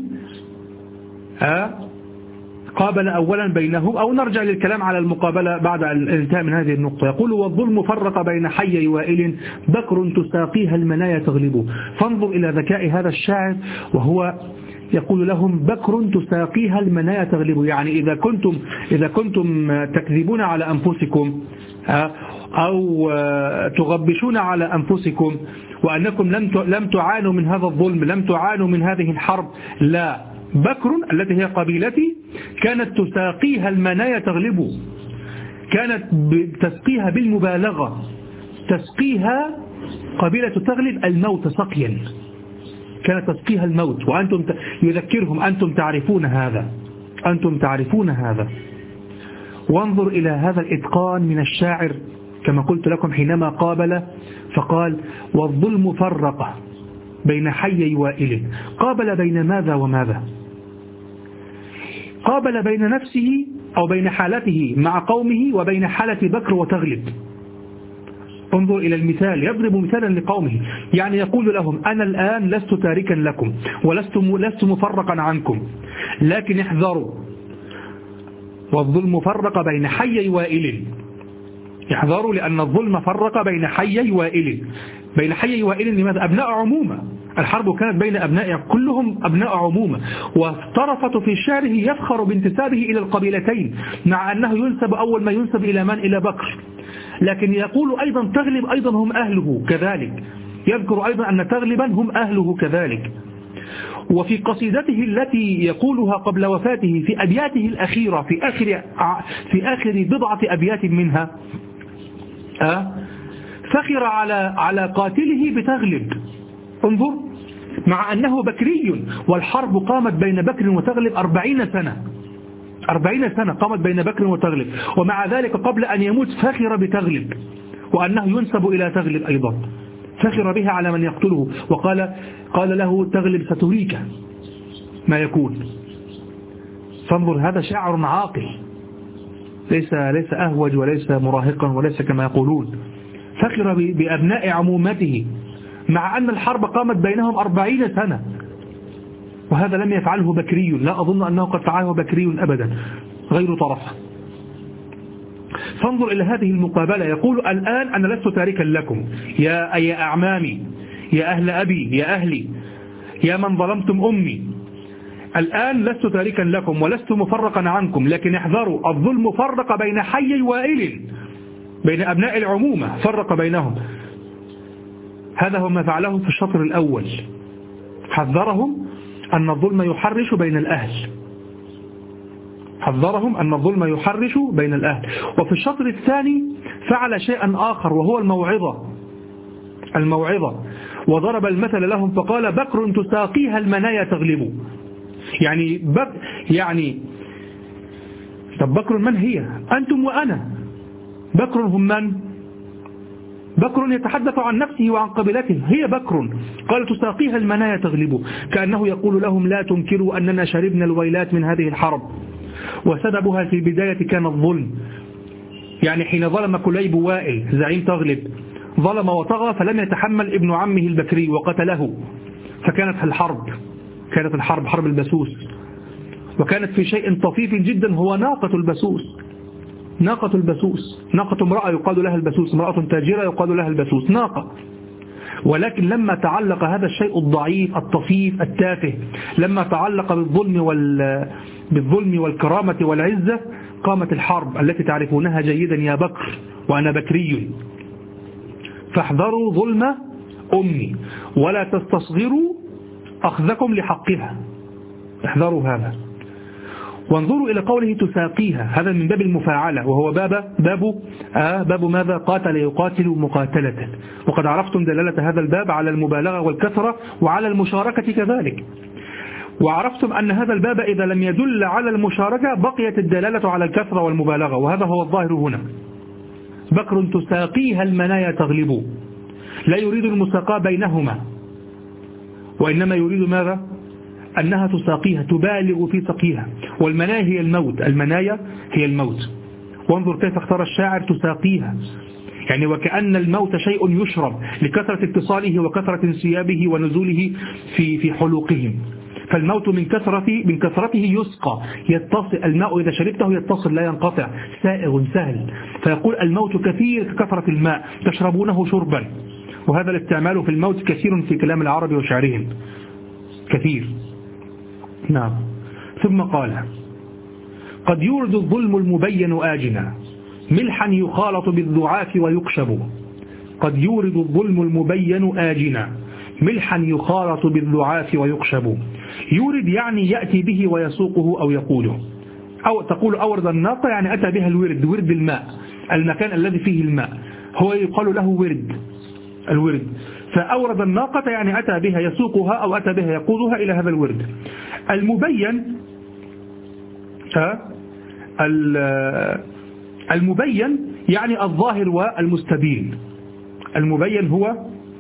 S1: قابل أولا بينهم، أو نرجع للكلام على المقابلة بعد الانتهاء من هذه النقطة. يقول: والظلم فرق بين حيي وائل، بكر تساقيها المنايا تغلب. فانظر إلى ذكاء هذا الشاعر، وهو يقول لهم: بكر تساقيها المنايا تغلب، يعني إذا كنتم تكذبون على أنفسكم أو تغبشون على أنفسكم، وأنكم لم تعانوا من هذا الظلم، لم تعانوا من هذه الحرب، لا، بكر التي هي قبيلتي كانت تساقيها المنايا تغلب، كانت تسقيها بالمبالغة، تسقيها قبيلة تغلب الموت سقيا، كانت تسقيها الموت. وأنتم يذكرهم: أنتم تعرفون هذا، أنتم تعرفون هذا. وانظر إلى هذا الإتقان من الشاعر كما قلت لكم حينما قابل فقال: والظلم فرق بين حيي وائل. قابل بين ماذا وماذا؟ قابل بين نفسه أو بين حالته مع قومه وبين حالة بكر وتغلب. انظر إلى المثال، يضرب مثالا لقومه، يعني يقول لهم: أنا الآن لست تاركا لكم ولست مفرقا عنكم، لكن احذروا، والظلم فرق بين حيي وائل. احذروا، لأن الظلم فرق بين حيي وائل. بين حيي وائل لماذا؟ أبناء عمومة، الحرب كانت بين أبناء كلهم أبناء عمومة، وطرفة في شعره يفخر بانتسابه إلى القبيلتين، مع أنه ينسب أول ما ينسب إلى من؟ إلى بكر، لكن يقول أيضا تغلب أيضا هم أهله كذلك، يذكر أيضا أن تغلبا هم أهله كذلك. وفي قصيدته التي يقولها قبل وفاته في أبياته الأخيرة في آخر بضعة أبيات منها فخر على قاتله بتغلب. انظر، مع أنه بكري والحرب قامت بين بكر وتغلب 40 سنة 40 سنة قامت بين بكر وتغلب، ومع ذلك قبل أن يموت فخر بتغلب، وأنه ينسب إلى تغلب أيضا، فخر بها على من يقتله، قال له تغلب ستريك ما يكون. فانظر، هذا شاعر عاقل، ليس أهوج وليس مراهقا وليس كما يقولون، فخر بأبناء عمومته مع أن الحرب قامت بينهم 40 سنة، وهذا لم يفعله بكري، لا أظن أنه قد فعله بكري أبدا غير طرفه. فانظر إلى هذه المقابلة، يقول الآن أنا لست تاركا لكم يا أعمامي، يا أهل أبي، يا أهلي، يا من ظلمتم أمي، الآن لست تاركا لكم ولست مفرقا عنكم، لكن احذروا، الظلم فرق بين حي وائل، بين أبناء العمومة فرق بينهم. هذا هو ما فعله في الشطر الأول، حذرهم أن الظلم يحرش بين الأهل، حذرهم أن الظلم يحرش بين الأهل. وفي الشطر الثاني فعل شيئا آخر وهو الموعظة، وضرب المثل لهم فقال بكر تساقيها المنايا تغلب. طب بكر من هي؟ أنتم وأنا. بكر هم من؟ بكر يتحدث عن نفسه وعن قبيلته، هي بكر. قال تساقيها المنايا تغلب، كأنه يقول لهم لا تنكروا أننا شربنا الويلات من هذه الحرب، وسببها في البداية كان الظلم. حين ظلم كليب وائل زعيم تغلب، ظلم وطغى فلم يتحمل ابن عمه البكري وقتله، فكانت الحرب حرب البسوس، وكانت في شيء طفيف جدا هو ناقة البسوس، ناقة امرأة يقال لها البسوس، امرأة تاجرة يقال لها البسوس، ناقة. ولكن لما تعلق هذا الشيء الضعيف الطفيف التافه، لما تعلق بالظلم والكرامة والعزة، قامت الحرب التي تعرفونها جيدا يا بكر وأنا بكري. فاحذروا ظلم أمي ولا تستصغروا أخذكم لحقها، احذروا هذا. وانظروا إلى قوله تساقيها، هذا من باب المفاعلة، وهو باب ماذا؟ قاتل يقاتل مقاتلة. وقد عرفتم دلالة هذا الباب على المبالغة والكثرة وعلى المشاركة كذلك، وعرفتم أن هذا الباب إذا لم يدل على المشاركة بقيت الدلالة على الكثرة والمبالغة، وهذا هو الظاهر هنا. بكر تساقيها المنايا تغلب، لا يريد المساقاة بينهما، وإنما يريد ماذا؟ أنها تساقيها، تبالغ في سقيها، والمنايا هي الموت، المنايا هي الموت. وانظر كيف اختار الشاعر تساقيها، وكأن الموت شيء يشرب لكثرة اتصاله وكثرة انسيابه ونزوله في حلوقهم، فالموت من كثرته يسقى، يتصل الماء إذا شربته يتصل لا ينقطع، سائغ سهل. فيقول الموت كثير ككثرة الماء تشربونه شربا، وهذا الاستعمال في الموت كثير في كلام العرب وشعرهم، كثير. نعم. ثم قال قد يورد الظلم المبين آجنا ملحا يخالط بالضعاف ويقشب. قد يورد الظلم المبين آجنا ملحا يخالط بالضعاف ويقشب. يورد يأتي به ويسوقه أو يقوله، أو تقول أورد الناقة أتى بها ورد الماء، المكان الذي فيه الماء هو يقال له الورد. فأورد الناقة أتى بها يسوقها أو أتى بها يقودها إلى هذا الورد. المبين الظاهر والمستبين. المبين هو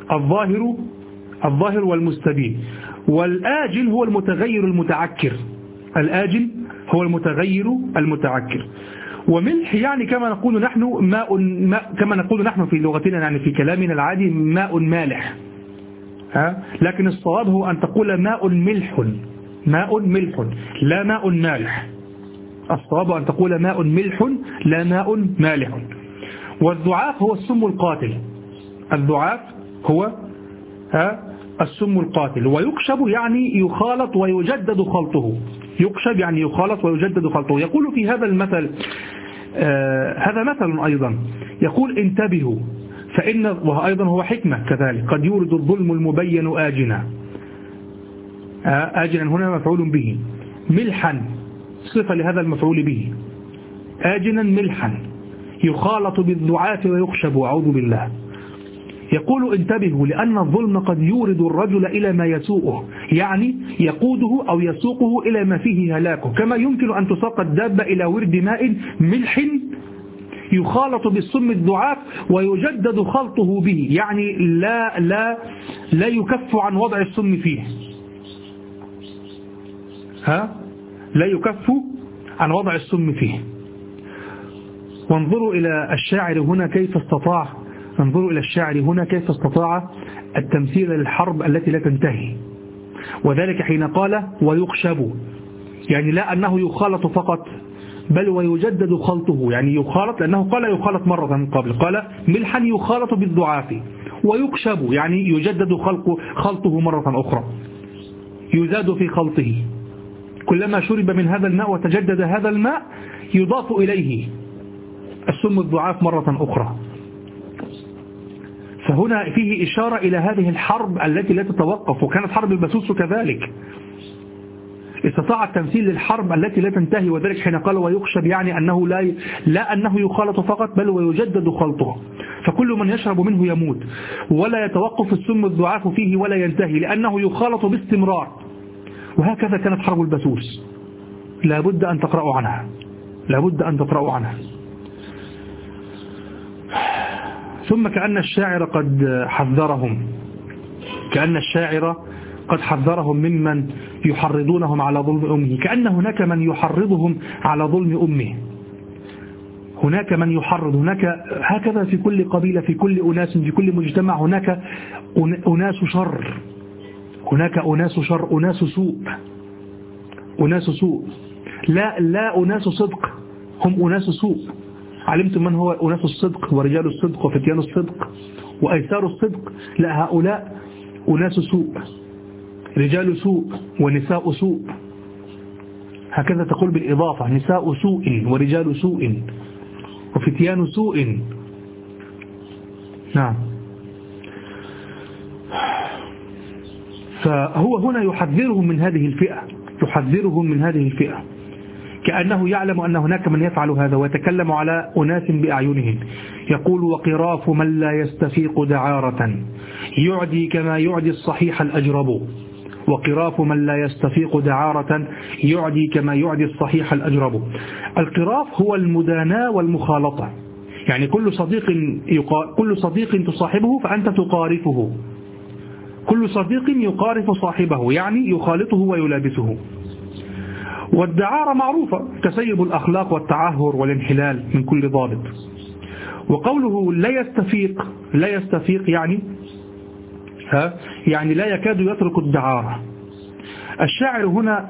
S1: الظاهر والمستبين. والآجل هو المتغير المتعكر. الآجل هو المتغير المتعكر. وملح كما نقول نحن ماء كما نقول نحن في لغتنا في كلامنا العادي ماء مالح، لكن الصواب هو أن تقول ماء ملح لا ماء مالح. الصواب أن تقول ماء ملح لا ماء مالح. والضعاف هو السم القاتل. الضعاف هو السم القاتل. ويكشب يعني يخالط ويجدد خلطه، يكشب يعني يخالط ويجدد خلطه. يقول في هذا المثل هذا مثل أيضا، يقول انتبهوا فإن، وأيضا هو حكمة كذلك، قد يورد الظلم المبين آجنا. آجنا هنا مفعول به، ملحا صفة لهذا المفعول به، آجنا ملحا يخالط بالضعاف ويخشب، أعوذ بالله. يقول انتبهوا لأن الظلم قد يورد الرجل إلى ما يسوءه، يعني يقوده أو يسوقه إلى ما فيه هلاكه، كما يمكن أن تساق الدابة إلى ورد ماء ملح يخالط بالسم الضعاف ويجدد خلطه به، يعني لا يكف عن وضع السم فيه، لا يكف عن وضع السم فيه. وانظروا إلى الشاعر هنا كيف استطاع، انظروا إلى الشاعر هنا كيف استطاع التمثيل للحرب التي لا تنتهي، وذلك حين قال ويخشب، يعني لا أنه يخالط فقط بل ويجدد خلطه، يعني يخالط لأنه قال يخالط مرة من قبل، قال ملحا يخالط بالضعاف، ويخشب يعني يجدد خلطه مرة أخرى، يزاد في خلطه، كلما شرب من هذا الماء وتجدد هذا الماء يضاف إليه السم الضعاف مرة أخرى. فهنا فيه إشارة إلى هذه الحرب التي لا تتوقف، وكانت حرب البسوس كذلك، استطاع التمثيل للحرب التي لا تنتهي، وذلك حين قال ويخشب يعني أنه لا أنه يخالط فقط بل ويجدد خلطه، فكل من يشرب منه يموت، ولا يتوقف السم الضعاف فيه ولا ينتهي، لأنه يخالط باستمرار. وهكذا كانت حرب البسوس، لابد أن تقرأوا عنها، لابد أن تقرأوا عنها. ثم كأن الشاعر قد حذرهم، كأن الشاعر قد حذرهم ممن يحرضونهم على ظلم أمه، كأن هناك من يحرضهم على ظلم أمه، هناك من يحرض، هناك هكذا في كل قبيلة، في كل أناس، في كل مجتمع هناك أناس شر، هناك أناس شر، أناس سوء، أناس سوء، لا أناس صدق، هم أناس سوء. علمتم من هو أناس الصدق ورجال الصدق وفتيان الصدق وأيسار الصدق؟ لا، هؤلاء أناس سوء، رجال سوء ونساء سوء، هكذا تقول بالإضافة، نساء سوء ورجال سوء وفتيان سوء. نعم. فهو هنا يحذرهم من هذه الفئة، يحذرهم من هذه الفئة، كأنه يعلم أن هناك من يفعل هذا، ويتكلم على أناس بأعينهم. يقول وقراف من لا يستفيق دعارة يعدي كما يعدي الصحيح الأجرب، وقراف من لا يستفيق دعارة يعدي كما يعدي الصحيح الأجرب. القراف هو المداناة والمخالطة، يعني كل صديق تصاحبه فأنت تقارفه، كل صديق يقارف صاحبه يعني يخالطه ويلابسه. والدعارة معروفة، تسيب الأخلاق والتعهر والانحلال من كل ضابط. وقوله لا يستفيق يعني لا يكاد يترك الدعارة. الشاعر هنا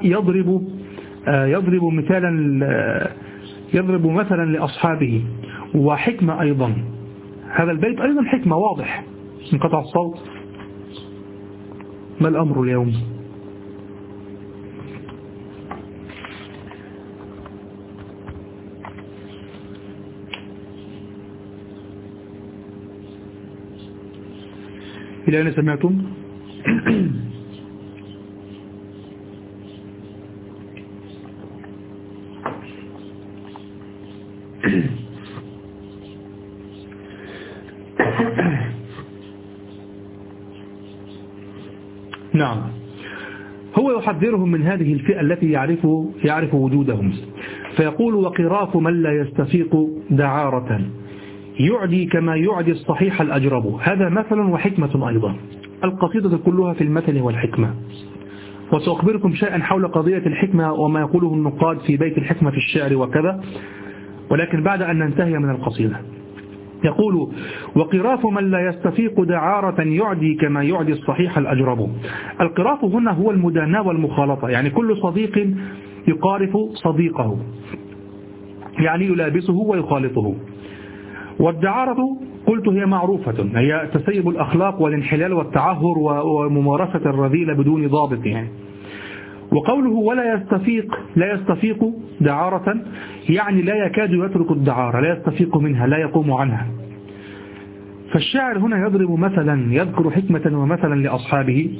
S1: يضرب مثلا لأصحابه، وحكمة أيضا، هذا البيت أيضا حكمة واضح. انقطع الصوت، ما الأمر اليوم؟ إلى أين سمعتم؟ نعم. هو يحذرهم من هذه الفئة التي يعرف وجودهم، فيقول وقراف من لا يستفيق دعارة يعدي كما يعدي الصحيح الأجرب. هذا مثل وحكمة أيضا، القصيدة كلها في المثل والحكمة. وسأخبركم شيئا حول قضية الحكمة وما يقوله النقاد في بيت الحكمة في الشعر وكذا، ولكن بعد أن ننتهي من القصيدة. يقول وقراف من لا يستفيق دعارة يعدي كما يعدي الصحيح الأجرب. القراف هنا هو المداناة والمخالطة، يعني كل صديق يقارف صديقه، يعني يلابسه ويخالطه. والدعارة قلت هي معروفة، هي تسيب الأخلاق والانحلال والتعهر وممارسة الرذيلة بدون ضابط يعني. وقوله لا يستفيق دعارة، يعني لا يكاد يترك الدعارة، لا يستفيق منها، لا يقوم عنها. فالشاعر هنا يضرب مثلا، يذكر حكمة ومثلا لأصحابه،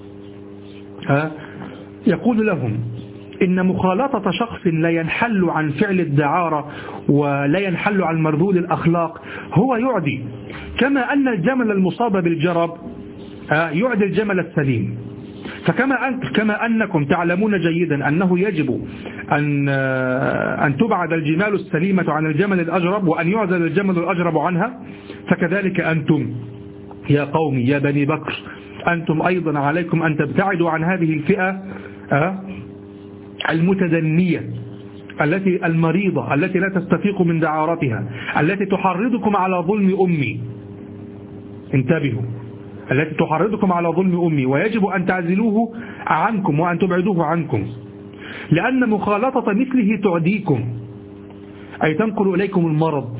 S1: يقول لهم إن مخالطة شخص لا ينحل عن فعل الدعارة ولا ينحل عن مردود الأخلاق هو يعدي، كما أن الجمل المصاب بالجرب يعدي الجمل السليم. كما أنكم تعلمون جيدا أنه يجب أن تبعد الجمال السليمة عن الجمل الأجرب وأن يعزل الجمل الأجرب عنها، فكذلك أنتم يا قومي يا بني بكر، أنتم أيضا عليكم أن تبتعدوا عن هذه الفئة المتدنية التي المريضة التي لا تستفيق من دعارتها، التي تحرضكم على ظلم أمي. انتبهوا، التي تحرضكم على ظلم أمي، ويجب أن تعزلوه عنكم وأن تبعدوه عنكم، لأن مخالطة مثله تعديكم، أي تنقل إليكم المرض.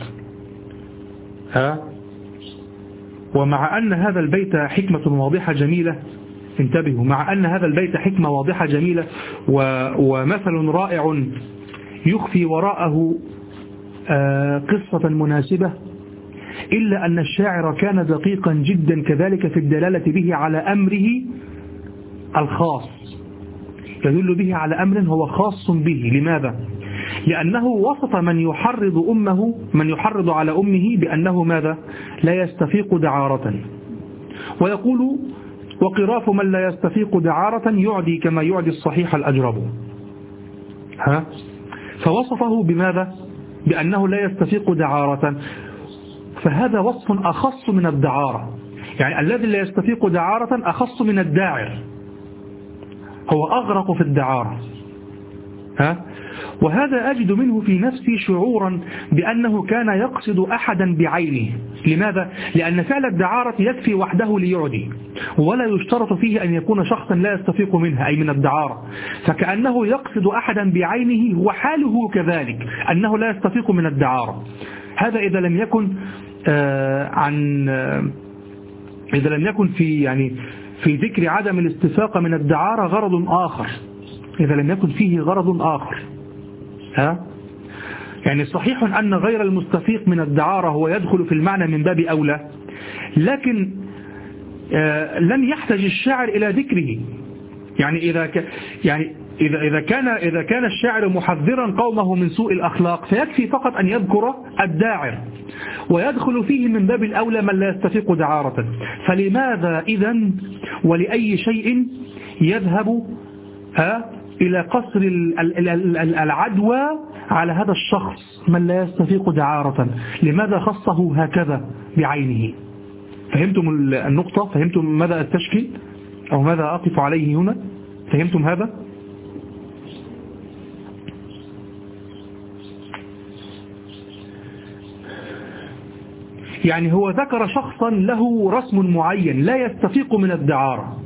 S1: ومع أن هذا البيت حكمة واضحة جميلة، انتبهوا، مع أن هذا البيت حكمة واضحة جميلة ومثل رائع يخفي وراءه قصة مناسبة، إلا أن الشاعر كان دقيقا جدا كذلك في الدلالة به على أمره الخاص، يدل به على أمر هو خاص به. لماذا؟ لأنه وسط من يحرض على أمه بأنه ماذا؟ لا يستفيق دعارة، ويقول وقراف من لا يستفيق دعارة يعدي كما يعدي الصحيح الأجرب. فوصفه بماذا؟ بأنه لا يستفيق دعارة، فهذا وصف أخص من الدعارة، يعني الذي لا يستفيق دعارة أخص من الداعر، هو أغرق في الدعارة. وهذا أجد منه في نفسي شعورا بأنه كان يقصد أحدا بعينه. لماذا؟ لأن فعل الدعارة يكفي وحده ليعدي، ولا يشترط فيه أن يكون شخصا لا يستفيق منها أي من الدعارة، فكأنه يقصد أحدا بعينه وحاله كذلك أنه لا يستفيق من الدعارة. هذا إذا لم يكن إذا لم يكن في ذكر عدم الاستفاقة من الدعارة غرض آخر، إذا لم يكن فيه غرض آخر. يعني صحيح أن غير المستفيق من الدعارة هو يدخل في المعنى من باب أولى، لكن لم يحتاج الشاعر إلى ذكره. يعني إذا كان الشاعر محذرا قومه من سوء الأخلاق فيكفي فقط أن يذكر الداعر، ويدخل فيه من باب الأولى من لا يستفيق دعارة. فلماذا إذن ولأي شيء يذهب إلى قصر العدوى على هذا الشخص من لا يستفيق دعارة؟ لماذا خصه هكذا بعينه؟ فهمتم النقطة؟ فهمتم ماذا أستشكل أو ماذا أقف عليه هنا؟ فهمتم هذا؟ يعني هو ذكر شخصا له رسم معين لا يستفيق من الدعارة،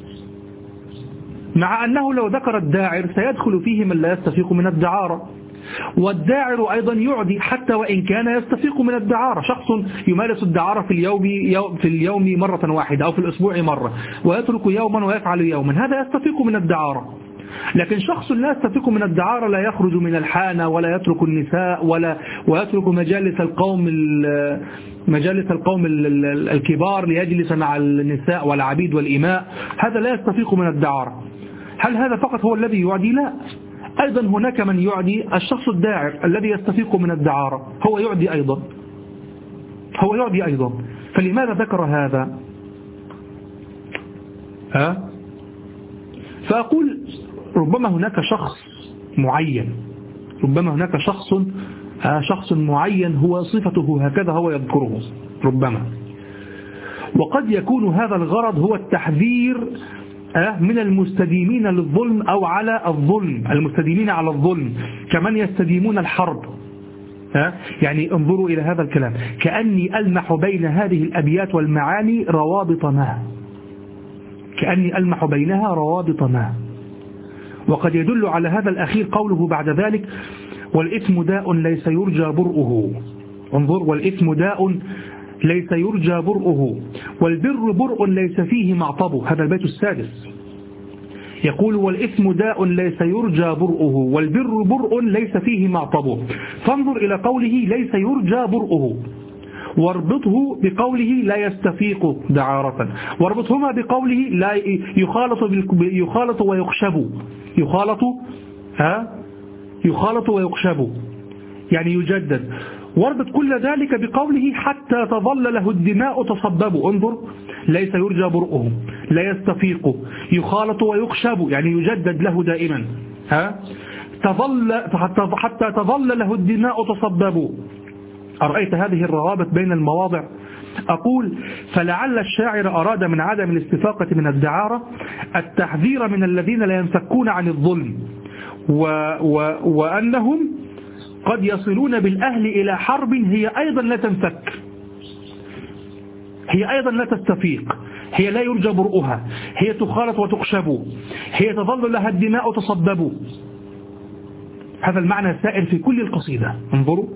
S1: مع أنه لو ذكر الداعر سيدخل فيه من لا يستفيق من الدعارة، والداعر أيضا يعدي حتى وإن كان يستفيق من الدعارة. شخص يمارس الدعارة في اليوم مرة واحدة أو في الأسبوع مرة، ويترك يوما ويفعل يوما، هذا يستفيق من الدعارة. لكن شخص لا يستفيق من الدعارة لا يخرج من الحانة ولا يترك النساء ويترك مجالس القوم الكبار ليجلس مع النساء والعبيد والإماء، هذا لا يستفيق من الدعارة. هل هذا فقط هو الذي يعدي؟ لا، أيضا هناك من يعدي، الشخص الداعر الذي يستفيق من الدعارة هو يعدي أيضا. فلماذا ذكر هذا؟ فأقول ربما هناك شخص معين هو صفته هكذا هو يذكره ربما، وقد يكون هذا الغرض هو التحذير من المستديمين للظلم أو على الظلم، المستديمين على الظلم كمن يستديمون الحرب. يعني انظروا إلى هذا الكلام، كأني ألمح بين هذه الأبيات والمعاني روابط ما، كأني ألمح بينها روابط ما. وقد يدل على هذا الأخير قوله بعد ذلك: والإثم داء ليس يرجى برؤه. انظر، والإثم داء ليس يرجى برؤه، والبر برء ليس فيه معطب. هذا البيت السادس. يقول والإثم داء ليس يرجى برؤه، والبر برء ليس فيه معطب. فانظر إلى قوله ليس يرجى برؤه، واربطه بقوله لا يستفيق دعارة، واربطهما بقوله لا يخالط ويخشب. يخالط ويخشب يعني يجدد. واربط كل ذلك بقوله حتى تظل له الدماء تصبب. انظر، ليس يرجى برؤه، لا يستفيق، يخالط ويخشب يعني يجدد له دائما. حتى تظل له الدماء تصبب. أرأيت هذه الروابط بين المواضع؟ أقول فلعل الشاعر أراد من عدم الاستفاقة من الدعارة التحذير من الذين لا ينفكون عن الظلم، وأنهم قد يصلون بالأهل إلى حرب هي أيضا لا تنفك، هي أيضا لا تستفيق، هي لا يرجى برؤها، هي تخالط وتخشب، هي تظل لها الدماء تصبب. هذا المعنى سائر في كل القصيدة. انظروا،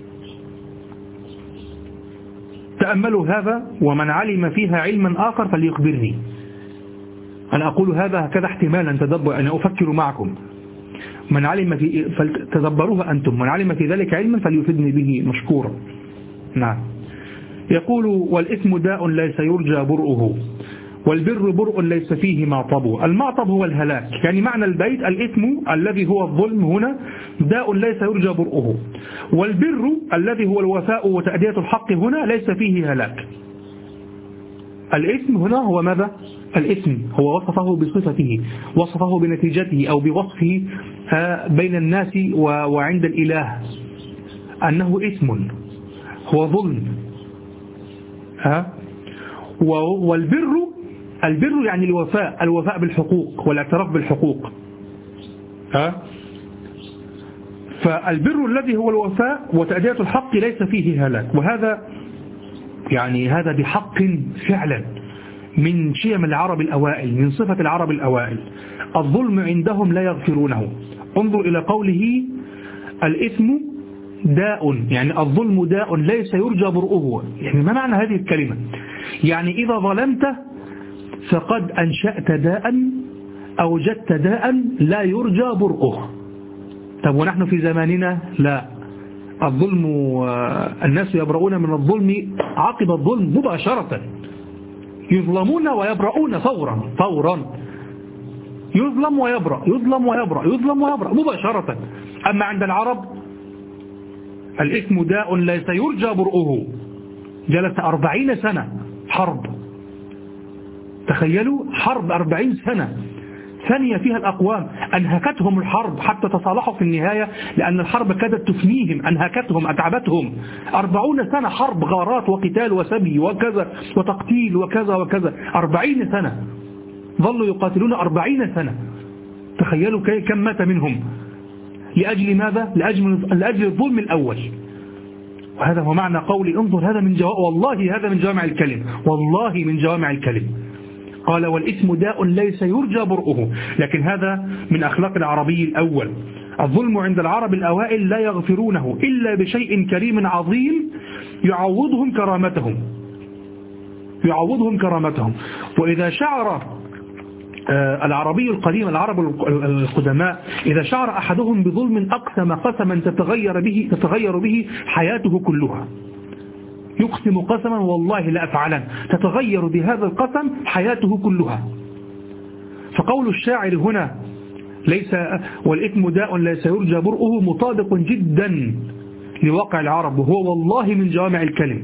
S1: تأملوا هذا، ومن علم فيها علما آخر فليخبرني. أنا أقول هذا هكذا احتمالا تدبر، أنا أفكر معكم. من علم في فتدبروها أنتم، من علم في ذلك علما فليفدني به مشكورا. نعم. يقول والإثم داء ليس يرجى برؤه، والبر برء ليس فيه معطب. المعطب هو الهلاك، يعني معنى البيت الإثم الذي هو الظلم هنا داء ليس يرجى برؤه، والبر الذي هو الوفاء وتأدية الحق هنا ليس فيه هلاك. الإثم هنا هو ماذا؟ الإثم هو وصفه بصفته، وصفه بنتيجته أو بوصفه بين الناس وعند الإله أنه إثم، هو ظلم. البر يعني الوفاء بالحقوق والاعتراف بالحقوق. فالبر الذي هو الوفاء وتأدية الحق ليس فيه هلاك، وهذا يعني هذا بحق فعلا من شيم العرب الأوائل، من صفة العرب الأوائل. الظلم عندهم لا يغفرونه. انظر إلى قوله الإثم داء، يعني الظلم داء ليس يرجى برؤه. يعني ما معنى هذه الكلمة؟ يعني إذا ظلمت فقد أنشأت داء، أوجدت داء لا يرجى برؤه. طب ونحن في زماننا لا، الظلم الناس يبرؤون من الظلم عقب الظلم مباشرة، يظلمون ويبرؤون فورا، يظلم ويبرأ، يظلم ويبرأ، يظلم ويبرأ مباشرة. أما عند العرب الإثم داء ليس يرجى برؤه. جلس 40 سنة حرب، تخيلوا حرب 40 سنة ثانية فيها الأقوام، أنهكتهم الحرب حتى تصالحوا في النهاية، لأن الحرب كادت تفنيهم، أنهكتهم، أتعبتهم. 40 سنة حرب، غارات وقتال وسبي وكذا وتقتيل وكذا وكذا. 40 سنة ظلوا يقاتلون 40 سنة. تخيلوا كم مات منهم لأجل ماذا؟ لأجل الظلم الأول. وهذا هو معنى قولي انظر، هذا من والله هذا من جوامع الكلم، والله من جوامع الكلم. قال والإثم داء ليس يرجى برؤه، لكن هذا من أخلاق العربي الأول. الظلم عند العرب الأوائل لا يغفرونه إلا بشيء كريم عظيم يعوضهم كرامتهم. وإذا شعر العربي القديم، العرب القدماء، إذا شعر أحدهم بظلم أقسم قسما تتغير به حياته كلها. يقسم قسما والله لا أفعلن، تتغير بهذا القسم حياته كلها. فقول الشاعر هنا ليس والإثم داء ليس يرجى برؤه مطابق جدا لواقع العرب، وهو والله من جوامع الكلم،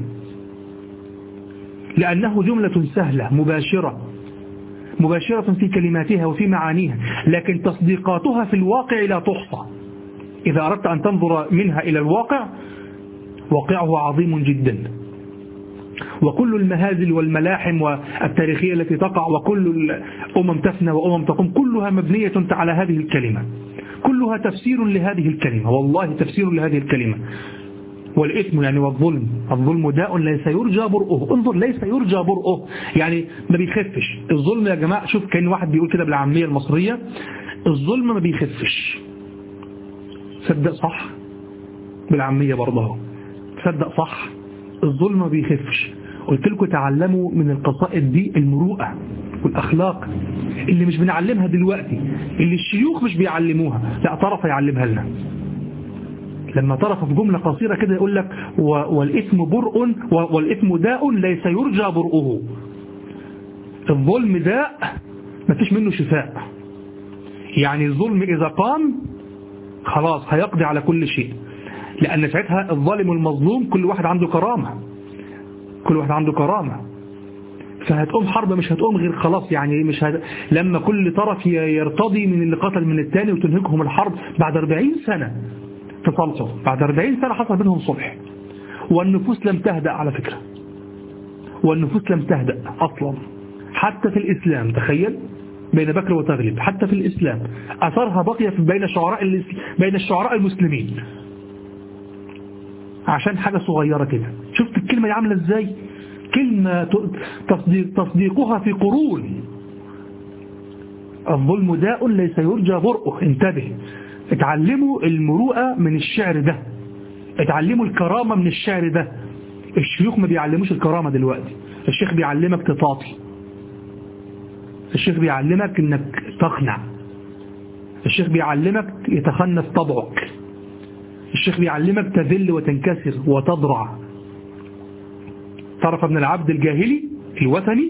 S1: لأنه جملة سهلة مباشرة في كلماتها وفي معانيها، لكن تصديقاتها في الواقع لا تحصى. إذا أردت أن تنظر منها إلى الواقع، واقعه عظيم جدا. وكل المهازل والملاحم والتاريخية التي تقع، وكل الأمم تفنى وأمم تقوم، كلها مبنية على هذه الكلمة، كلها تفسير لهذه الكلمة، والله تفسير لهذه الكلمة. والإثم يعني الظلم داء ليس يرجى برؤه. انظر، ليس يرجى برؤه يعني ما بيخفش الظلم يا جماعة. شوف، كان واحد بيقول كده بالعامية المصرية، الظلم ما بيخفش. صدق صح، بالعامية برضه صدق صح، الظلم ما بيخفش. قلت لكم تعلموا من القصائد دي المروءة والأخلاق اللي مش بنعلمها دلوقتي، اللي الشيوخ مش بيعلموها، لا طرف يعلمها لنا. لما طرف في جملة قصيرة كده يقول لك والإثم برء والإثم داء ليس يرجى برؤه. الظلم داء ما فيش منه شفاء، يعني الظلم إذا قام خلاص هيقضي على كل شيء، لأن ساعتها الظالم والمظلوم كل واحد عنده كرامة، كل واحد عنده كرامة. فهتقوم حرب مش هتقوم غير خلاص، يعني مش لما كل طرف يرتضي من اللي قتل من الثاني وتنهكهم الحرب بعد 40 سنة تصالحوا، بعد 40 سنة حصل بينهم صلح. والنفوس لم تهدأ على فكرة، والنفوس لم تهدأ أصلا حتى في الإسلام. تخيل بين بكر وتغلب حتى في الإسلام أثرها بقي بين الشعراء المسلمين عشان حاجة صغيرة كده. شفت الكلمة عاملة ازاي؟ كلمة تصديقها في قرون. الظلم داء ليس يرجى برؤه. انتبه، اتعلموا المروءة من الشعر ده، اتعلموا الكرامة من الشعر ده. الشيوخ ما بيعلموش الكرامة دلوقتي. الشيخ بيعلمك تطاطي، الشيخ بيعلمك انك تقنع، الشيخ بيعلمك يتخنث طبعك، الشيخ بيعلمك تذل وتنكسر وتضرع. طرف ابن العبد الجاهلي الوثني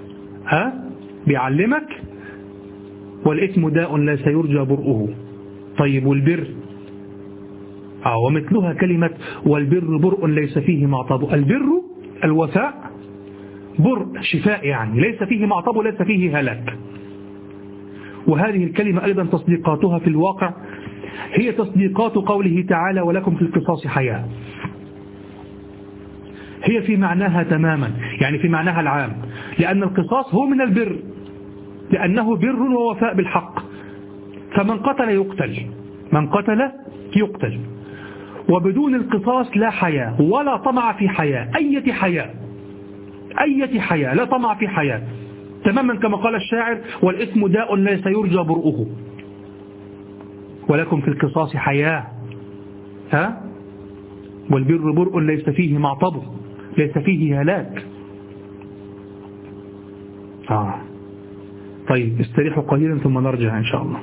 S1: بيعلمك والإثم داء لا سيرجى برؤه. طيب والبر؟ ومثلها كلمة والبر برء ليس فيه معطب. البر الوفاء، برء شفاء، يعني ليس فيه معطب وليس فيه هلاك. وهذه الكلمة أيضا تصديقاتها في الواقع هي تصديقات قوله تعالى ولكم في القصاص حياة. هي في معناها تماما، يعني في معناها العام، لأن القصاص هو من البر، لأنه بر ووفاء بالحق. فمن قتل يقتل، من قتل يقتل، وبدون القصاص لا حياة ولا طمع في حياة، أية حياة، أية حياة، لا طمع في حياة، تماما كما قال الشاعر والإثم داء ليس يرجى برؤه. ولكم في القصاص حياة، والبر برء ليس فيه معطب، ليس فيه هلاك. طيب استريحوا قليلا ثم نرجع إن شاء الله.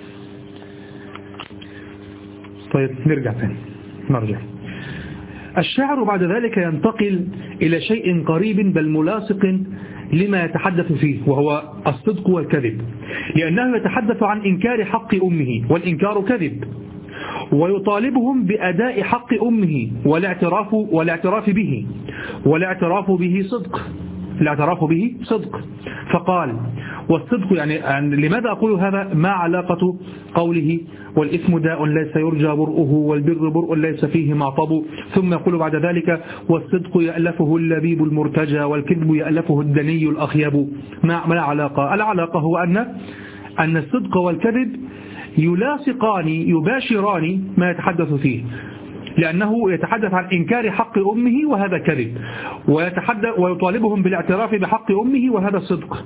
S1: طيب نرجع ثاني، نرجع. الشاعر بعد ذلك ينتقل إلى شيء قريب بل ملاصق لما يتحدث فيه، وهو الصدق والكذب، لأنه يتحدث عن إنكار حق أمه، والإنكار كذب، ويطالبهم بأداء حق أمه والاعتراف به، والاعتراف به صدق، الاعتراف به صدق. فقال والصدق، يعني لماذا أقول هذا؟ ما علاقة قوله والإثم داء ليس يرجى برؤه والبر برء ليس فيه معطب، ثم يقول بعد ذلك والصدق يألفه اللبيب المرتجى والكذب يألفه الدني الأخيب. ما العلاقة؟ العلاقة هو أن الصدق والكذب يلاصقان يباشران ما يتحدث فيه، لأنه يتحدث عن إنكار حق أمه وهذا كذب، ويطالبهم بالاعتراف بحق أمه وهذا صدق.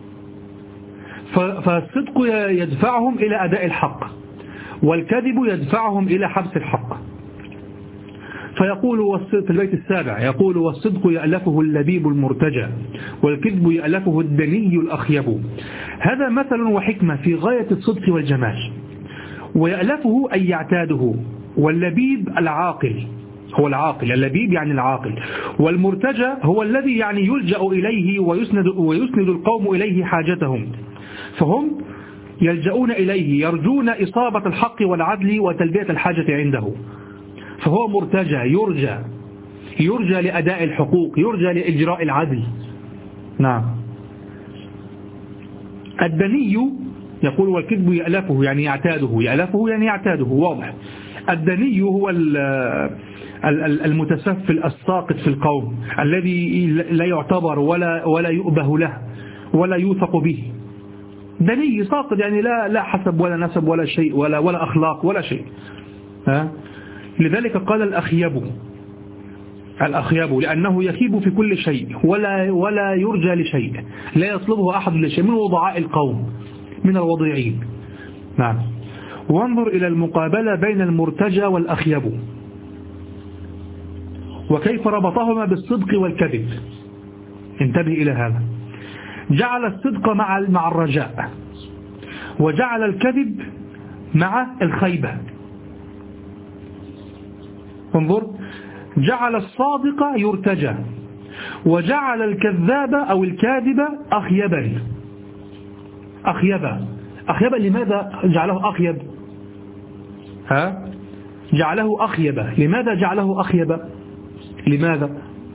S1: فالصدق يدفعهم إلى أداء الحق، والكذب يدفعهم إلى حبس الحق. فيقول في البيت السابع يقول والصدق يألفه اللبيب المرتجى والكذب يألفه الدني الأخيب. هذا مثل وحكمة في غاية الصدق والجمال. ويألفه أي يعتاده، واللبيب العاقل، هو العاقل، اللبيب يعني العاقل، والمرتجى هو الذي يعني يلجأ إليه ويسند القوم إليه حاجتهم، فهم يلجؤون إليه يرجون إصابة الحق والعدل وتلبية الحاجة عنده، فهو مرتجى، يرجى لأداء الحقوق، يرجى لإجراء العدل. نعم. الدني يقول والكذب يألفه يعني يعتاده، يألفه يعني يعتاده، واضح. الدني هو المتسفل الساقط في القوم، الذي لا يعتبر ولا يؤبه له ولا يوثق به. دني ساقط يعني لا حسب ولا نسب ولا شيء ولا أخلاق ولا شيء. لذلك قال الأخيب لأنه يخيب في كل شيء ولا يرجى لشيء، لا يطلبه أحد لشيء، من وضعاء القوم، من الوضيعين. نعم. وانظر إلى المقابلة بين المرتجى والأخيب. وكيف ربطهما بالصدق والكذب. انتبه إلى هذا. جعل الصدق مع الرجاء، وجعل الكذب مع الخيبة. انظر، جعل الصادق يرتجى، وجعل الكذاب أو الكاذب أخيبا. لماذا جعله أخيب؟ جعله أخيبا. لماذا جعله أخيبا؟ لماذا؟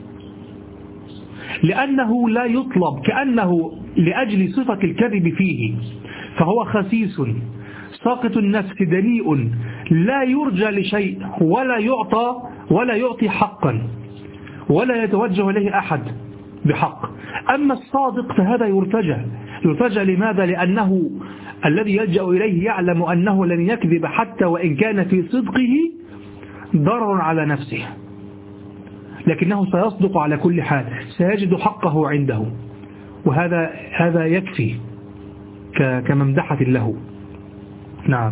S1: لأنه لا يطلب، كأنه لأجل صفة الكذب فيه، فهو خسيس ساقط النفس دنيء لا يرجى لشيء ولا يعطي حقا ولا يتوجه إليه أحد بحق. أما الصادق فهذا يرتجى. لماذا؟ لأنه الذي يلجأ إليه يعلم أنه لن يكذب حتى وإن كان في صدقه ضرر على نفسه، لكنه سيصدق على كل حال، سيجد حقه عنده، وهذا يكفي كممدحة له. نعم.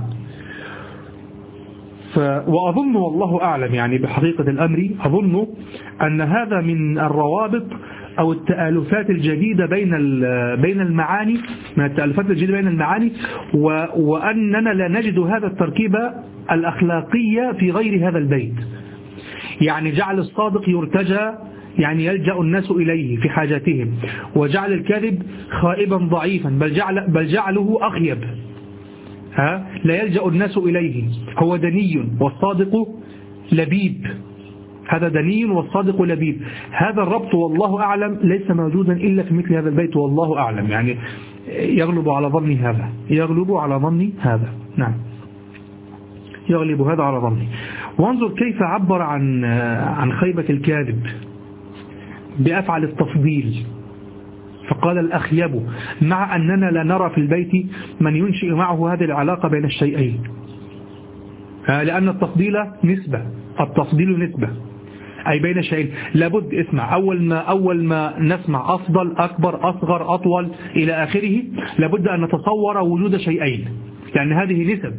S1: وأظن والله أعلم يعني بحقيقة الأمر، أظن أن هذا من الروابط أو التآلفات الجديدة بين المعاني، من التآلفات الجديدة بين المعاني، وأننا لا نجد هذا التركيبة الأخلاقية في غير هذا البيت. يعني جعل الصادق يرتجى، يعني يلجأ الناس إليه في حاجاتهم، وجعل الكذب خائبا ضعيفا، بل جعله أخيب، لا يلجأ الناس إليه. هو دني والصادق لبيب. هذا دني والصادق لبيب. هذا الربط والله أعلم ليس موجودا إلا في مثل هذا البيت، والله أعلم يعني يغلب على ظني هذا. نعم، يغلب هذا على ظني. وانظر كيف عبر عن خيبة الكاذب بأفعل التفضيل، فقال الأخيب، مع أننا لا نرى في البيت من ينشئ معه هذه العلاقة بين الشيئين، لأن التفضيل نسبة أي بين شيئين. لابد اسمع، أول ما نسمع أفضل، أكبر، أصغر، أطول إلى آخره، لابد أن نتصور وجود شيئين، لأن هذه نسب،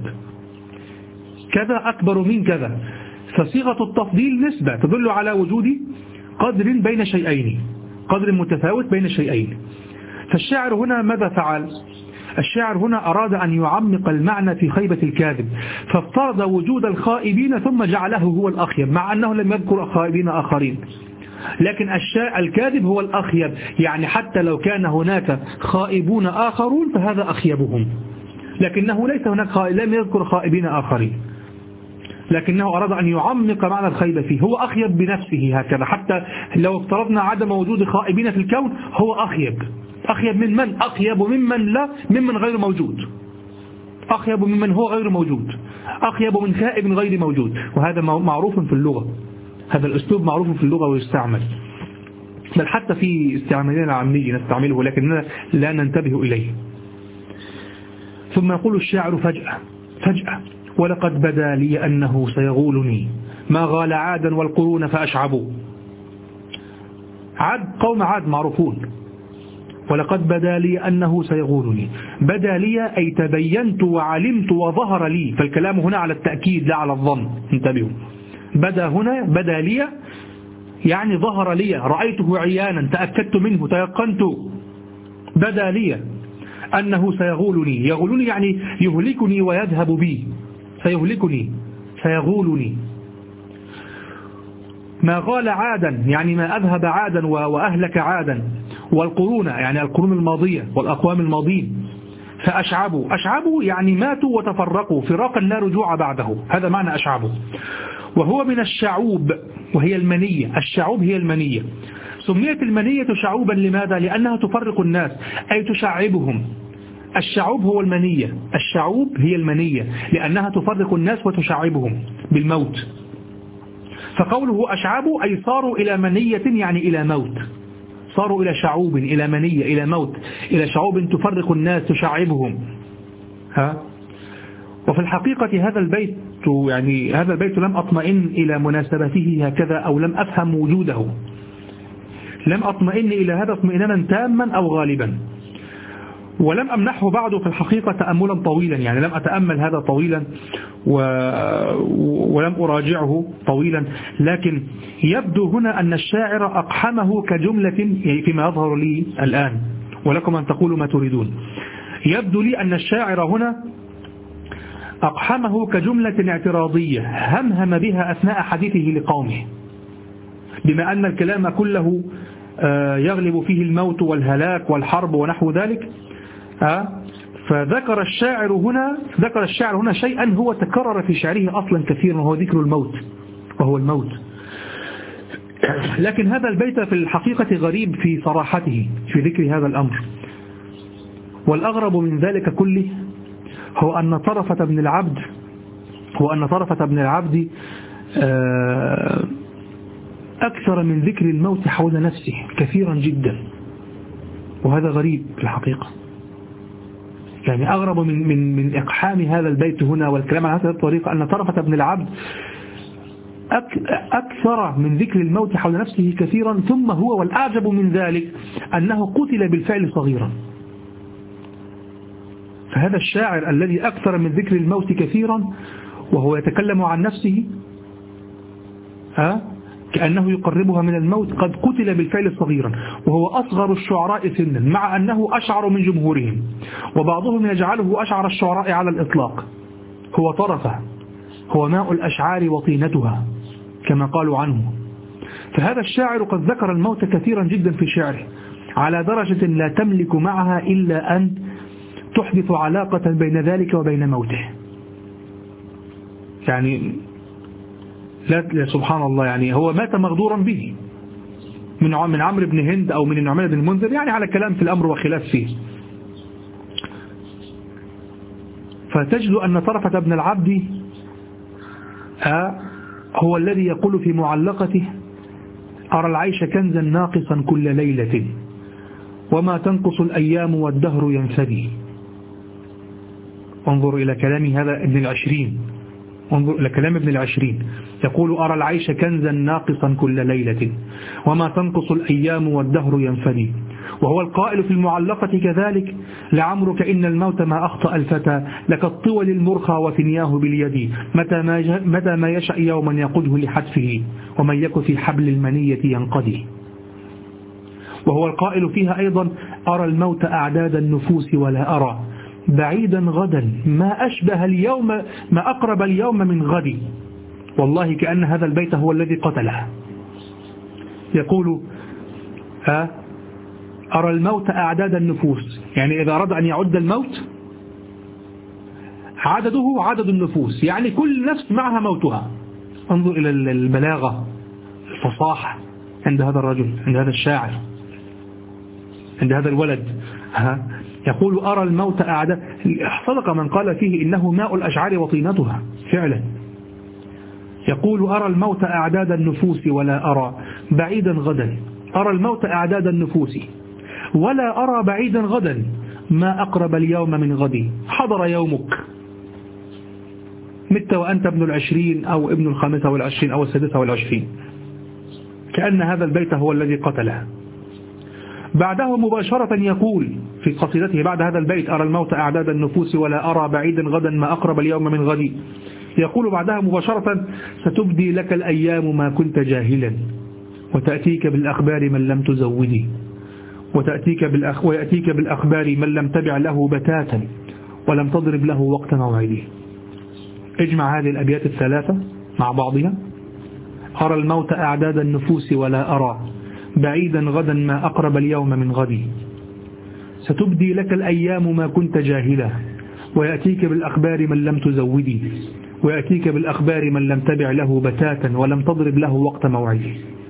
S1: كذا أكبر من كذا، فصيغة التفضيل نسبة تدل على وجود قدر بين شيئين، قدر متفاوت بين شيئين. فالشاعر هنا ماذا فعل؟ الشاعر هنا أراد أن يعمق المعنى في خيبة الكاذب، فافترض وجود الخائبين ثم جعله هو الأخيب، مع أنه لم يذكر خائبين آخرين، لكن الكاذب هو الأخيب، يعني حتى لو كان هناك خائبون آخرون فهذا أخيبهم، لكنه ليس هناك لم يذكر خائبين آخرين، لكنه أراد أن يعمق معنى الخيبة فيه. هو أخيب بنفسه هكذا، حتى لو افترضنا عدم وجود خائبين في الكون، هو أخيب من من؟ أخيب ممن غير موجود، أخيب ممن هو غير موجود، أخيب من خائب غير موجود. وهذا معروف في اللغة، هذا الأسلوب معروف في اللغة ويستعمل، بل حتى في استعمالنا العامي نستعمله لكننا لا ننتبه إليه. ثم يقول الشاعر فجأة ولقد بدا لي أنه سيغولني ما غال عادا والقرون فأشعبوا. قوم عاد معروفون. ولقد بدا لي أنه سيغولني، بدا لي أي تبينت وعلمت وظهر لي، فالكلام هنا على التأكيد لا على الظن، انتبهوا. بدا لي يعني ظهر لي، رأيته عيانا، تأكدت منه، تيقنت. بدا لي أنه سيغولني، يغولني يعني يهلكني ويذهب بي، سيغولني. ما غال عادا يعني ما أذهب عادا وأهلك عادا، والقرون يعني القرون الماضية والأقوام الماضين. فأشعبوا يعني ماتوا وتفرقوا فراقا لا رجوع بعده، هذا معنى أشعبوا. وهو من الشعوب وهي المنية، الشعوب هي المنية. سميت المنية شعوبا لماذا؟ لأنها تفرق الناس أي تشعبهم. الشعوب هو المنية، الشعوب هي المنية لأنها تفرق الناس وتشعبهم بالموت. فقوله أشعبوا أي صاروا إلى منية يعني إلى موت، صاروا إلى شعوب، إلى منية، إلى موت، إلى شعوب تفرق الناس تشعبهم. وفي الحقيقة هذا البيت لم أطمئن إلى مناسبته هكذا، أو لم أفهم وجوده، لم أطمئن إلى هذا اطمئنانا تاما أو غالبا. ولم أمنحه بعد في الحقيقة تأملا طويلا، يعني لم أتأمل هذا طويلا ولم أراجعه طويلا، لكن يبدو هنا أن الشاعر أقحمه كجملة، فيما يظهر لي الآن، ولكم أن تقولوا ما تريدون. يبدو لي أن الشاعر هنا أقحمه كجملة اعتراضية همهم بها أثناء حديثه لقومه، بما أن الكلام كله يغلب فيه الموت والهلاك والحرب ونحو ذلك. فذكر الشاعر هنا شيئا هو تكرر في شعره أصلا كثيرا، وهو ذكر الموت، وهو الموت. لكن هذا البيت في الحقيقة غريب في صراحته في ذكر هذا الأمر. والأغرب من ذلك كله هو أن طرفة بن العبد أكثر من ذكر الموت حول نفسه كثيرا جدا، وهذا غريب في الحقيقة. يعني أغرب من إقحام هذا البيت هنا والكلام عن هذه الطريقة أن طرفة بن العبد أكثر من ذكر الموت حول نفسه كثيرا، ثم هو والأعجب من ذلك أنه قتل بالفعل صغيرا. فهذا الشاعر الذي أكثر من ذكر الموت كثيرا وهو يتكلم عن نفسه كأنه يقربها من الموت، قد قتل بالفعل صغيرا، وهو أصغر الشعراء سنا، مع أنه أشعر من جمهورهم، وبعضهم يجعله أشعر الشعراء على الإطلاق. هو طرفة، هو ماء الأشعار وطينتها كما قالوا عنه. فهذا الشاعر قد ذكر الموت كثيرا جدا في شعره، على درجة لا تملك معها إلا أن تحدث علاقة بين ذلك وبين موته. يعني لا سبحان الله، يعني هو مات مغدورا به من عمرو بن هند أو من النعمان بن المنذر، يعني على كلام في الأمر وخلاف فيه. فتجد أن طرفة بن العبد هو الذي يقول في معلقته: أرى العيش كنزا ناقصا كل ليلة، وما تنقص الأيام والدهر ينفدي. انظر إلى كلام هذا ابن العشرين، انظر إلى كلام ابن العشرين، يقول: أرى العيش كنزا ناقصا كل ليلة، وما تنقص الأيام والدهر ينفدي. وهو القائل في المعلقة كذلك: لعمرك إن الموت ما أخطأ الفتى، لك الطول المرخى وثنياه باليد، متى ما يشأ يوما يقوده لحتفه، ومن يك في حبل المنية ينقضي. وهو القائل فيها أيضا: أرى الموت أعداد النفوس ولا أرى بعيدا غدا ما أشبه اليوم، ما أقرب اليوم من غدي. والله كأن هذا البيت هو الذي قتله. يقول: أرى الموت أعداد النفوس، يعني إذا أراد أن يعد الموت عدده عدد النفوس، يعني كل نفس معها موتها. انظر إلى البلاغة، الفصاحة عند هذا الرجل، عند هذا الشاعر، عند هذا الولد. يقول: أرى الموت أعداد. صدق من قال فيه إنه ماء الأشعار وطينتها فعلا. يقول: أرى الموت أعداد النفوس ولا أرى بعيدا غدا، أرى الموت أعداد النفوس ولا أرى بعيدا غدا، ما أقرب اليوم من غدي. حضر يومك، مت وأنت ابن 20 أو ابن 25 أو 26. كأن هذا البيت هو الذي قتله. بعده مباشرة يقول في قصيدته بعد هذا البيت: أرى الموت أعداد النفوس ولا أرى بعيدا غدا، ما أقرب اليوم من غدي، يقول بعدها مباشرة: ستبدي لك الأيام ما كنت جاهلا، وتأتيك بالأخبار من لم تزودي، ويأتيك بالأخبار من لم تبع له بتاتا، ولم تضرب له وقت موعده. اجمع هذه الأبيات الثلاثة مع بعضها: أرى الموت أعداد النفوس ولا أرى بعيدا غدا، ما أقرب اليوم من غدي، ستبدي لك الأيام ما كنت جاهلا، ويأتيك بالأخبار من لم تزودي، ويأتيك بالأخبار من لم تبع له بتاتا، ولم تضرب له وقت موعده.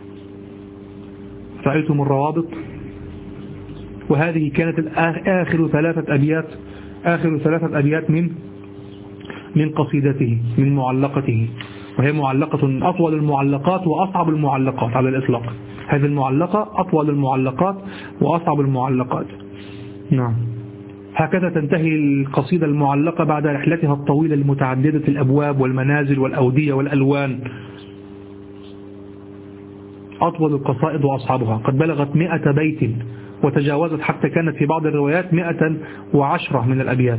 S1: رأيتم الروابط؟ وهذه كانت آخر ثلاثة أبيات من قصيدته، من معلقته، وهي معلقة أطول المعلقات وأصعب المعلقات على الإطلاق. هذه المعلقة أطول المعلقات وأصعب المعلقات. نعم. هكذا تنتهي القصيدة المعلقة بعد رحلتها الطويلة المتعددة الأبواب والمنازل والأودية والألوان. أطول القصائد وأصحابها، قد بلغت 100 بيت وتجاوزت حتى كانت في بعض الروايات 110 من الأبيات.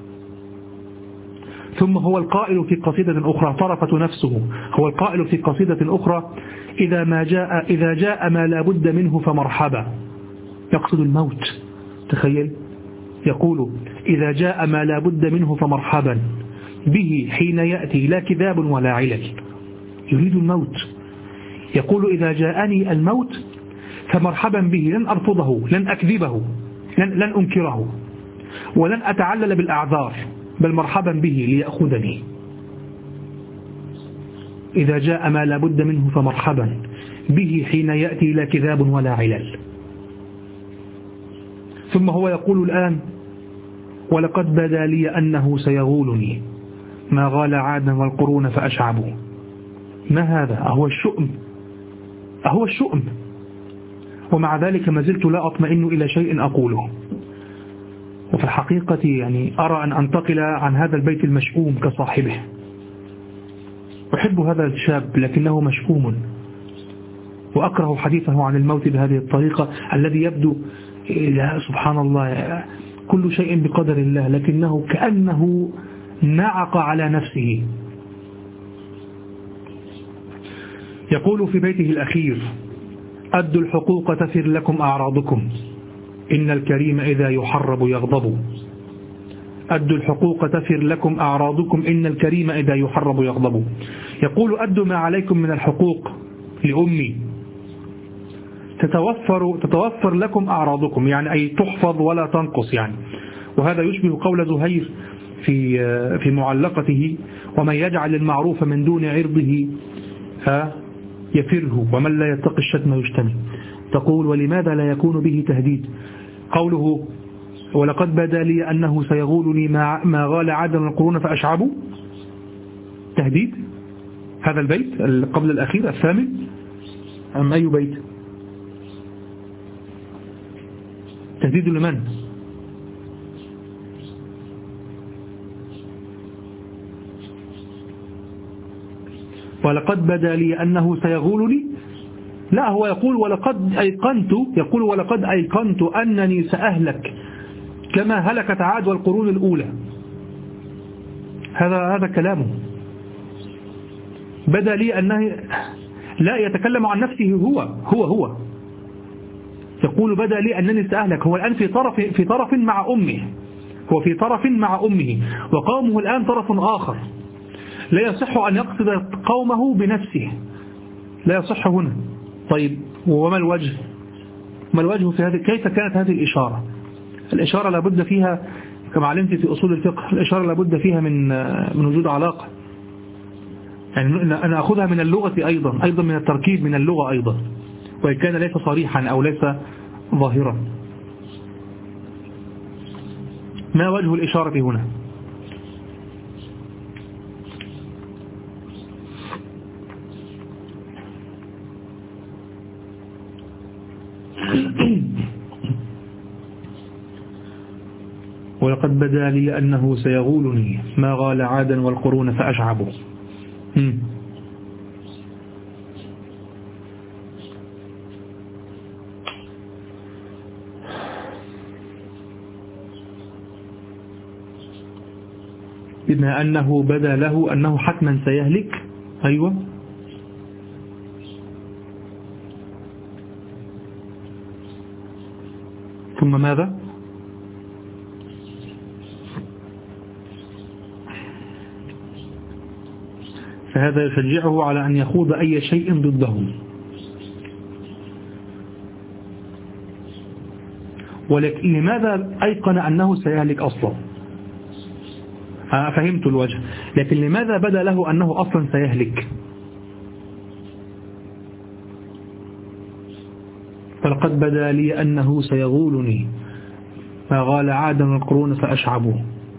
S1: ثم هو القائل في قصيدة أخرى طرفة نفسه، هو القائل في قصيدة أخرى: إذا جاء ما لا بد منه فمرحبا. يقصد الموت، تخيل، يقول: إذا جاء ما لا بد منه فمرحبا به حين يأتي لا كذاب ولا علل. يريد الموت، يقول: إذا جاءني الموت فمرحبا به، لن أرفضه، لن أكذبه، لن أنكره، ولن أتعلل بالأعذار، بل مرحبا به ليأخذني. إذا جاء ما لا بد منه فمرحبا به حين يأتي لا كذاب ولا علل. ثم هو يقول الآن: ولقد بدا لي أنه سيغولني ما غال عادا والقرون فأشعبوا. ما هذا؟ أهو الشؤم، ومع ذلك ما زلت لا أطمئن إلى شيء أقوله. وفي الحقيقة يعني أرى أن أنتقل عن هذا البيت المشؤوم كصاحبه. أحب هذا الشاب لكنه مشؤوم، وأكره حديثه عن الموت بهذه الطريقة الذي يبدو سبحان الله كل شيء بقدر الله، لكنه كأنه نعق على نفسه. يقول في بيته الأخير: أدوا الحقوق تفر لكم أعراضكم إن الكريم إذا يحرب يغضب. أدوا الحقوق تفر لكم أعراضكم إن الكريم إذا يحرب يغضب. يقول: أدوا ما عليكم من الحقوق لأمي تتوفر لكم أعراضكم، يعني أي تحفظ ولا تنقص يعني. وهذا يشبه قول زهير في معلقته: ومن يجعل المعروف من دون عرضه يفره ومن لا يتقي الشتم يشتم. تقول: ولماذا لا يكون به تهديد؟ قوله: ولقد بدا لي أنه سيغولني ما غال عادا القرون فأشعبوا، تهديد. هذا البيت قبل الأخير الثامن أم أي بيت؟ تهديد لمن؟ ولقد بدا لي أنه سيغولني. لا، هو يقول ولقد أيقنت أنني سأهلك كما هلكت عاد والقرون الأولى. هذا كلامه. بدا لي أنه لا يتكلم عن نفسه، هو يقول: بدا لي أنني سأهلك. هو الآن في طرف مع أمه، هو في طرف مع أمه، وقومه الآن طرف آخر. لا يصح أن يقصد قومه بنفسه، لا يصح هنا. طيب، وما الوجه؟ ما الوجه في هذه؟ كيف كانت هذه الإشارة؟ الإشارة لابد فيها كما علمت في أصول الفقه، الإشارة لابد فيها من وجود علاقة. يعني أنا أخذها من اللغة أيضا من التركيب من اللغة أيضا، وإن كان ليس صريحا أو ليس ظاهرا. ما وجه الإشارة هنا؟ ولقد بدا لي أنه سيغولني ما غال عادا والقرون فأشعبوا. بما أنه بدا له أنه حتما سيهلك. أيوة، ثم ماذا؟ فهذا يشجعه على أن يخوض أي شيء ضدهم. ولكن لماذا أيقن أنه سيهلك أصلا؟ فهمت الوجه، لكن لماذا بدا له أنه أصلا سيهلك؟ فلقد بدا لي أنه سيغولني ما غال عادا القرون فأشعبوا.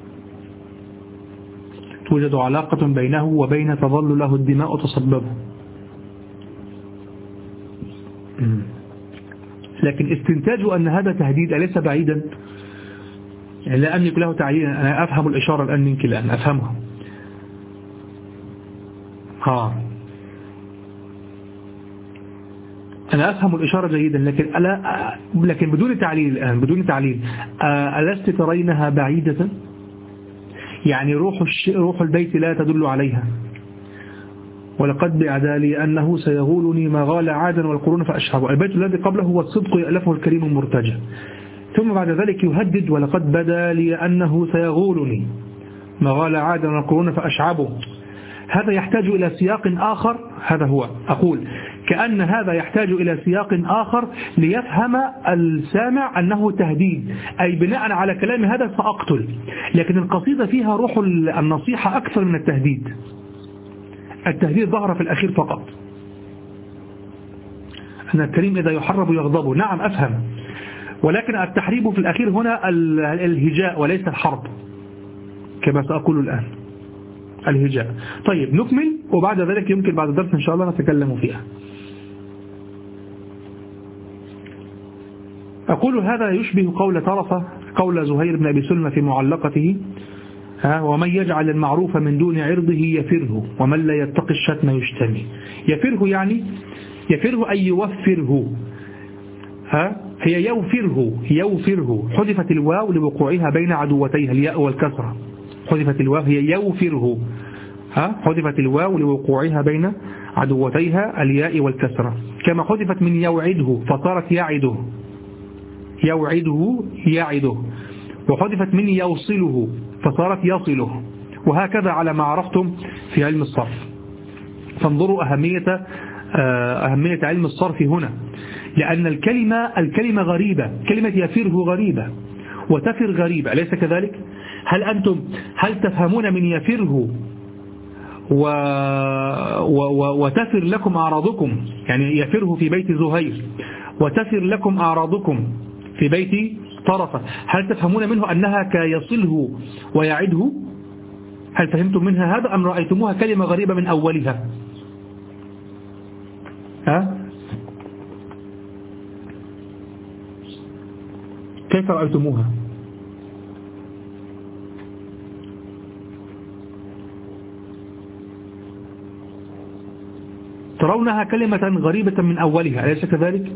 S1: توجد علاقة بينه وبين تظل له الدماء تصببه. لكن استنتاج أن هذا تهديد أليس بعيدا؟ يعني لا أملك له تعليلا، أنا أفهم الإشارة الآن منك، الآن أفهمها. أنا أفهم الإشارة جيدا، لكن بدون تعليل الآن، بدون تعليل. ألست ترينها بعيدة؟ يعني روح البيت لا تدل عليها. ولقد بعدا لي أنه سيغولني ما غال عادا والقرون فأشهب. البيت الذي قبله هو الصدق يألفه الكريم المرتجى. ثم بعد ذلك يهدد: ولقد بدا لي أنه سيغولني ما غال عادا والقرون فأشعبه. هذا يحتاج إلى سياق آخر. هذا هو أقول كأن هذا يحتاج إلى سياق آخر ليفهم السامع أنه تهديد، أي بناء على كلام هذا سأقتل. لكن القصيدة فيها روح النصيحة أكثر من التهديد. التهديد ظهر في الأخير فقط، أن الكريم إذا يحرب يغضب. نعم أفهم، ولكن التحريب في الأخير هنا الهجاء وليس الحرب، كما سأقول الآن الهجاء. طيب نكمل، وبعد ذلك يمكن بعد الدرس إن شاء الله نتكلم فيها. أقول هذا يشبه قول طرفة، قول زهير بن أبي سلمى في معلقته: ومن يجعل المعروف من دون عرضه يفره، ومن لا يتقي الشتم يشتمي. يفره يعني يفره أي يوفره. هي يوفره حذفت الواو لوقوعها بين عدوتيها الياء والكسرة. حذفت الواو، هي يوفره، حذفت الواو لوقوعها بين عدوتيها الياء والكسرة، كما حذفت من يوعده فصارت يعده، يعده، وحذفت من يوصله فصارت يصله، وهكذا على ما عرفتم في علم الصرف. فانظروا أهمية علم الصرف هنا، لأن الكلمة غريبة. كلمة يفره غريبة وتفر غريبة، أليس كذلك؟ هل تفهمون من يفره وتفر لكم أعراضكم؟ يعني يفره في بيت زهير وتفر لكم أعراضكم في بيت طرفة. هل تفهمون منه أنها كيصله ويعده؟ هل فهمتم منها هذا أم رأيتموها كلمة غريبة من أولها؟ كيف رأيتموها؟ ترونها كلمة غريبة من أولها، أليس كذلك؟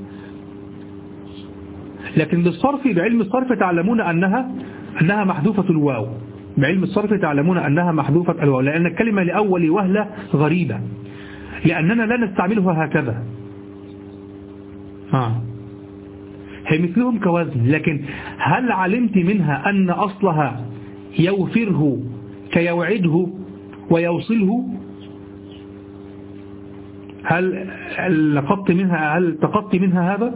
S1: لكن بعلم الصرف تعلمون أنها محذوفة الواو. بعلم الصرف تعلمون أنها محذوفة الواو، لأن الكلمة لأول وهلة غريبة، لأننا لا نستعملها هكذا. هي مثلهم كوزن، لكن هل علمت منها أن أصلها يوفره كيوعده ويوصله؟ هل تقطي منها هذا؟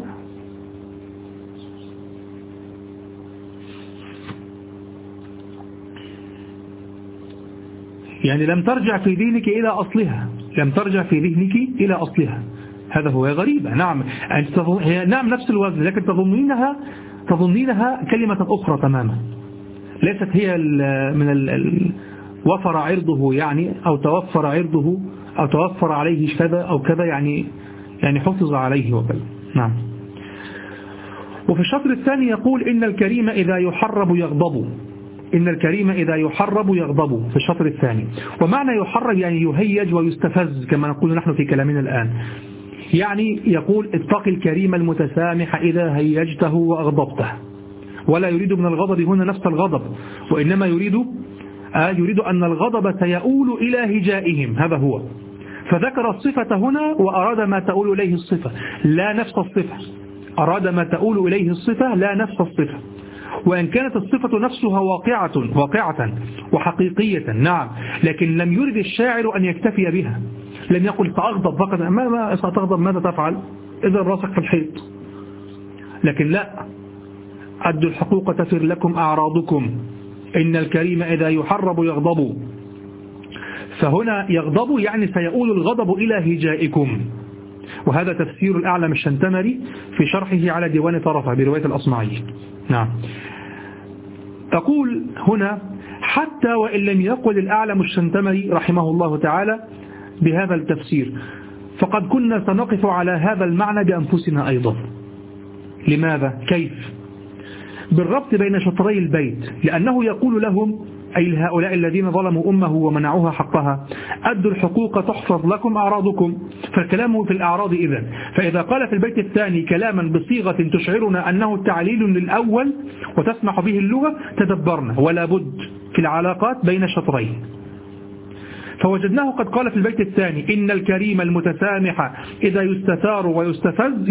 S1: يعني لم ترجع في ذهنك إلى أصلها. هذا هو غريبة. نعم، نعم نفس الوزن، لكن تظنينها كلمة أخرى تماما، ليست هي من وفر عرضه يعني، أو توفر عرضه، أو توفر عليه كذا أو كذا، يعني حفظ عليه وكذا. نعم. وفي الشطر الثاني يقول: إن الكريم إذا يحرب يغضب. في الشطر الثاني. ومعنى يحرب يعني يهيج ويستفز، كما نقول نحن في كلامنا الآن. يعني يقول: اتق الكريم المتسامح إذا هيجته وأغضبته. ولا يريد من الغضب هنا نفس الغضب، وإنما يريد أن الغضب سيؤول إلى هجائهم. هذا هو. فذكر الصفة هنا وأراد ما تؤول إليه الصفة لا نفس الصفة. أراد ما تؤول إليه الصفة لا نفس الصفة، وإن كانت الصفة نفسها واقعة وحقيقية. نعم، لكن لم يرد الشاعر أن يكتفي بها. لم يقل سأغضب فقط. ما ستغضب؟ ماذا تفعل؟ إذا راسك في الحيط. لكن لا، أدوا الحقوق تفر لكم أعراضكم، إن الكريم إذا يحرب يغضب. فهنا يغضب يعني سيؤول الغضب إلى هجائكم. وهذا تفسير الأعلم الشنتمري في شرحه على ديوان طرفة برواية الأصمعي. نعم. أقول هنا: حتى وإن لم يقل الأعلم الشنتمري رحمه الله تعالى بهذا التفسير، فقد كنا سنقف على هذا المعنى بأنفسنا أيضا. لماذا؟ كيف؟ بالربط بين شطري البيت، لأنه يقول لهم أي لهؤلاء الذين ظلموا أمه ومنعوها حقها: أدوا الحقوق تحفظ لكم أعراضكم. فالكلام في الأعراض إذن. فإذا قال في البيت الثاني كلاما بصيغة تشعرنا أنه تعليل للأول وتسمح به اللغة تدبرنا، ولا بد في العلاقات بين الشطرين. فوجدناه قد قال في البيت الثاني: إن الكريم المتسامح إذا يستثار ويستفز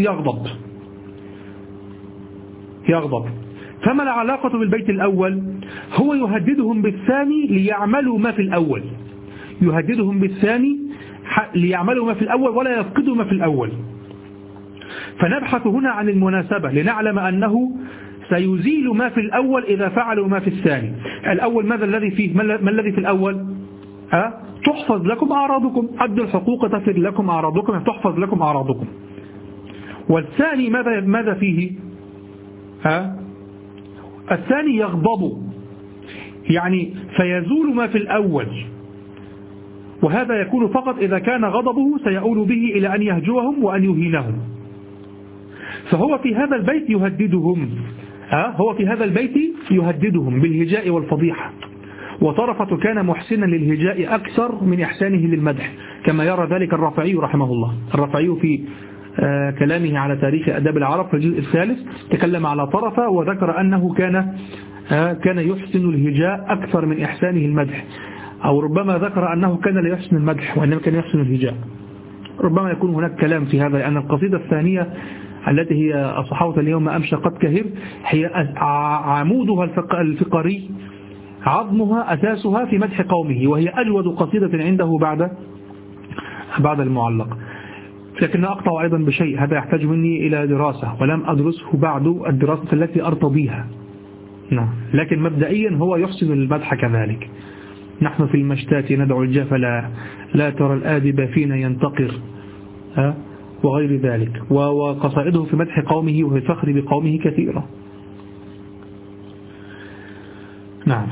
S1: يغضب. فما العلاقة بالبيت الأول؟ هو يهددهم بالثاني ليعملوا ما في الأول، يهددهم بالثاني ليعملوا ما في الأول ولا يفقدوا ما في الأول. فنبحث هنا عن المناسبة لنعلم أنه سيزيل ما في الأول إذا فعلوا ما في الثاني. الأول ماذا الذي فيه؟ ما الذي في الأول؟ تحفظ لكم أعراضكم، أدوا الحقوق تفر لكم أعراضكم، تحفظ لكم أعراضكم. والثاني ماذا فيه؟ الثاني يغضب، يعني فيزول ما في الأول، وهذا يكون فقط إذا كان غضبه سيؤول به إلى أن يهجوهم وأن يهينهم. فهو في هذا البيت يهددهم، هو في هذا البيت يهددهم بالهجاء والفضيحة. وطرفة كان محسنا للهجاء أكثر من إحسانه للمدح، كما يرى ذلك الرافعي رحمه الله. الرافعي في كلامه على تاريخ أداب العرب في الجزء الثالث تكلم على طرفة وذكر أنه كان يحسن الهجاء أكثر من إحسانه المدح، أو ربما ذكر أنه كان لا يحسن المدح وإنما كان يحسن الهجاء. ربما يكون هناك كلام في هذا، لأن القصيدة الثانية التي هي الصحاوة اليوم أمشى قد كهر هي عمودها الفقري، عظمها أساسها في مدح قومه، وهي أجود قصيدة عنده بعد المعلق. لكن أقطع أيضا بشيء، هذا يحتاج مني إلى دراسة ولم أدرسه بعد الدراسة التي أرتضيها. نعم، لكن مبدئيا هو يحسن المدح كذلك. نحن في المشتات ندعو الجفل، لا ترى الآدب فينا ينتقر، وغير ذلك. وقصائده في مدح قومه وفي الفخر بقومه كثيرة. نعم.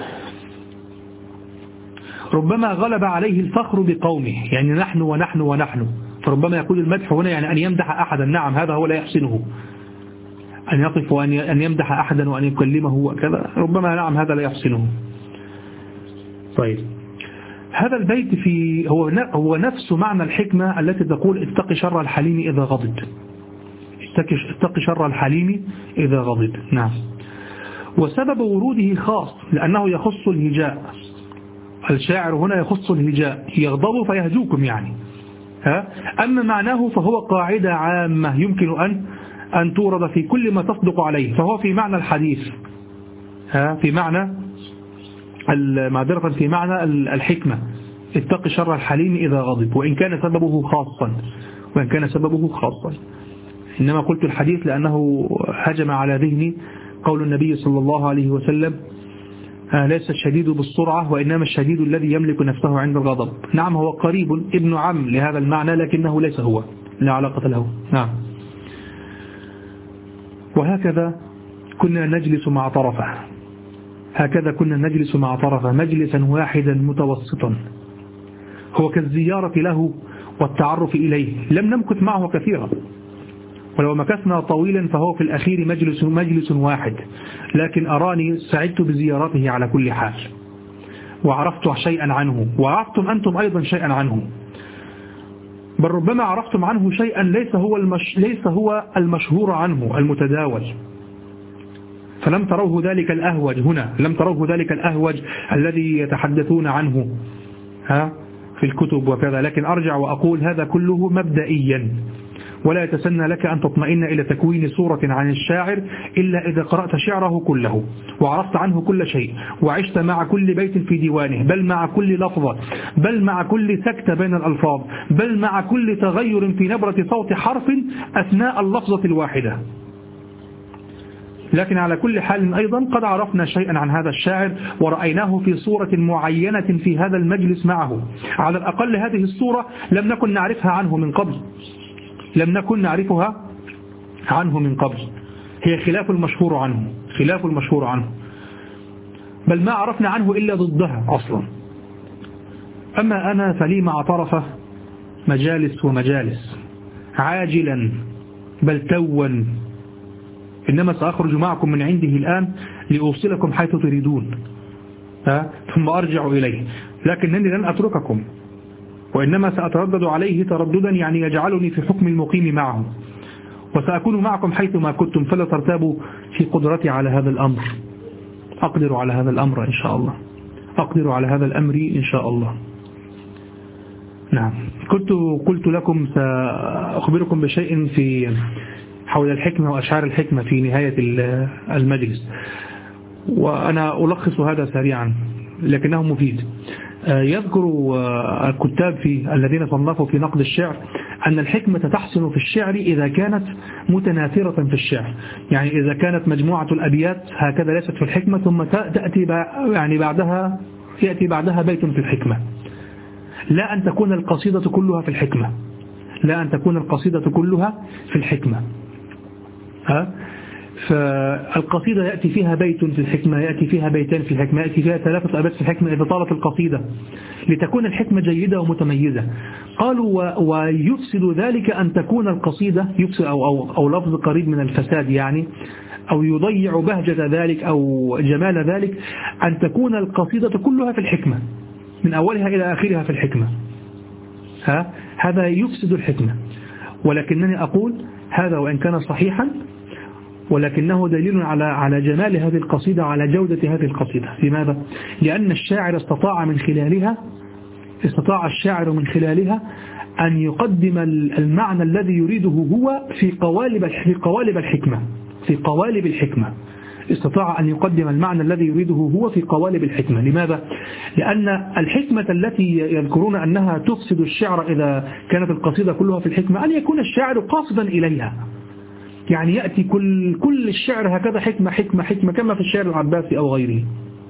S1: ربما غلب عليه الفخر بقومه، يعني نحن ونحن ونحن، فربما يكون المدح هنا يعني أن يمدح أحدا. نعم، هذا هو لا يحسنه، أن يقف وأن يمدح أحدا وأن يكلمه وكذا، ربما نعم هذا لا يحسنه. طيب، هذا البيت هو نفس معنى الحكمة التي تقول: اتق شر الحليم إذا غضب. اتق شر الحليم إذا غضب. نعم. وسبب وروده خاص لأنه يخص الهجاء. الشاعر هنا يخص الهجاء، يغضب فيهجوكم يعني. أما معناه فهو قاعدة عامة يمكن أن تورد في كل ما تصدق عليه، فهو في معنى الحديث، في معنى معذرة في معنى الحكمة: اتق شر الحليم إذا غضب، وإن كان سببه خاصا. إنما قلت الحديث لأنه هجم على ذهني قول النبي صلى الله عليه وسلم: ليس الشديد بالسرعة وإنما الشديد الذي يملك نفسه عند الغضب. نعم، هو قريب ابن عم لهذا المعنى، لكنه ليس هو، لا علاقة له. نعم. وهكذا كنا نجلس مع طرفه مجلسا واحدا متوسطا، هو كالزيارة له والتعرف إليه. لم نمكث معه كثيرا، ولو مكثنا طويلا فهو في الأخير مجلس واحد، لكن أراني سعدت بزيارته على كل حال، وعرفت شيئا عنه، وعرفتم أنتم أيضا شيئا عنه، بل ربما عرفتم عنه شيئا ليس هو المشهور عنه المتداول. فلم تروه ذلك الأهوج هنا، لم تروه ذلك الأهوج الذي يتحدثون عنه في الكتب وكذا. لكن أرجع وأقول هذا كله مبدئيا، ولا يتسنى لك أن تطمئن إلى تكوين صورة عن الشاعر إلا إذا قرأت شعره كله وعرفت عنه كل شيء، وعشت مع كل بيت في ديوانه، بل مع كل لفظة، بل مع كل سكتة بين الألفاظ، بل مع كل تغير في نبرة صوت حرف أثناء اللفظة الواحدة. لكن على كل حال أيضا قد عرفنا شيئا عن هذا الشاعر ورأيناه في صورة معينة في هذا المجلس معه. على الأقل هذه الصورة لم نكن نعرفها عنه من قبل، هي خلاف المشهور عنه، بل ما عرفنا عنه إلا ضدها أصلا. أما أنا فلي مع طرفه مجالس ومجالس، عاجلا بل توا، إنما سأخرج معكم من عنده الآن لأوصلكم حيث تريدون. ثم أرجع إليه، لكنني لن أترككم، وإنما سأتردد عليه ترددا يعني يجعلني في حكم المقيم معه، وسأكون معكم حيثما كنتم، فلا ترتابوا في قدرتي على هذا الأمر. أقدر على هذا الأمر إن شاء الله، أقدر على هذا الأمر إن شاء الله. نعم. قلت لكم سأخبركم بشيء حول الحكمة وأشعار الحكمة في نهاية المجلس، وأنا ألخص هذا سريعا لكنه مفيد. يذكر الكتاب الذين صنفوا في نقد الشعر أن الحكمة تحسن في الشعر إذا كانت متناثرة في الشعر، يعني إذا كانت مجموعة الأبيات هكذا ليست في الحكمة، ثم يأتي بعدها بيت في الحكمة، لا أن تكون القصيدة كلها في الحكمة، لا أن تكون القصيدة كلها في الحكمة. فالقصيدة يأتي فيها بيت في الحكمة، يأتي فيها بيتين في الحكمة، يأتي فيها 3 أبيات في الحكمة إذا طالت القصيدة، لتكون الحكمة جيدة ومتميزة. قالوا ويفسد ذلك أن تكون القصيدة، يفسد أو لفظ قريب من الفساد يعني، أو يضيع بهجة ذلك أو جمال ذلك، أن تكون القصيدة كلها في الحكمة من أولها إلى آخرها في الحكمة. هذا يفسد الحكمة. ولكنني أقول هذا وإن كان صحيحا، ولكنه دليل على جمال هذه القصيدة، على جودة هذه القصيدة. لماذا؟ لأن الشاعر استطاع من خلالها أن يقدم المعنى الذي يريده هو في قوالب الحكمة. استطاع أن يقدم المعنى الذي يريده هو في قوالب الحكمة. لماذا؟ لأن الحكمة التي يذكرون أنها تفسد الشعر إذا كانت القصيدة كلها في الحكمة، أن يكون الشاعر قاصدا إليها، يعني يأتي كل الشعر هكذا حكمة حكمة حكمة كما في الشعر العباسي أو غيره.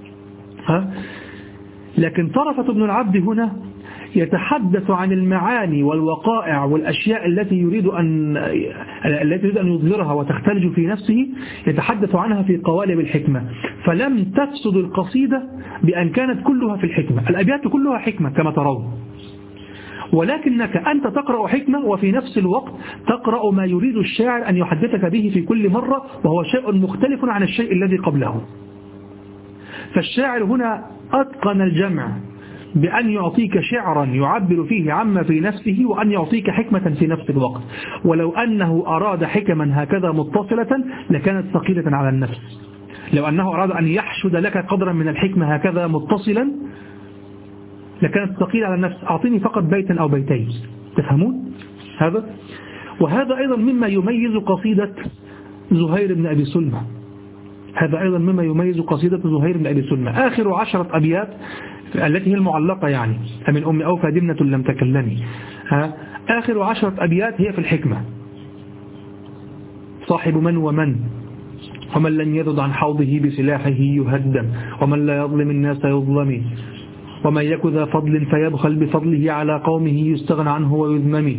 S1: لكن طرفة بن العبد هنا يتحدث عن المعاني والوقائع والأشياء التي يريد أن يظهرها وتختلج في نفسه، يتحدث عنها في قوالب الحكمة. فلم تفسد القصيدة بأن كانت كلها في الحكمة، الأبيات كلها حكمة كما ترون، ولكنك أنت تقرأ حكمة وفي نفس الوقت تقرأ ما يريد الشاعر أن يحدثك به في كل مرة، وهو شيء مختلف عن الشيء الذي قبله. فالشاعر هنا أتقن الجمع بأن يعطيك شعرا يعبر فيه عما في نفسه، وأن يعطيك حكمة في نفس الوقت. ولو أنه أراد حكما هكذا متصلة لكانت ثقيلة على النفس. لو أنه أراد أن يحشد لك قدرا من الحكمة هكذا متصلا لكانت ثقيلة على النفس. أعطيني فقط بيتا أو بيتين. تفهمون هذا؟ وهذا أيضا مما يميز قصيدة زهير بن أبي سلمى. هذا أيضا مما يميز قصيدة زهير بن أبي سلمى. آخر 10 أبيات التي هي المعلقة يعني، من أم أوفى دمنة لم تكلني، آخر 10 أبيات هي في الحكمة. صاحب من ومن لن يذد عن حوضه بسلاحه يهدم، ومن لا يظلم الناس يظلم، ومن يك ذا فضل فيبخل بفضله على قومه يستغنى عنه ويذمم.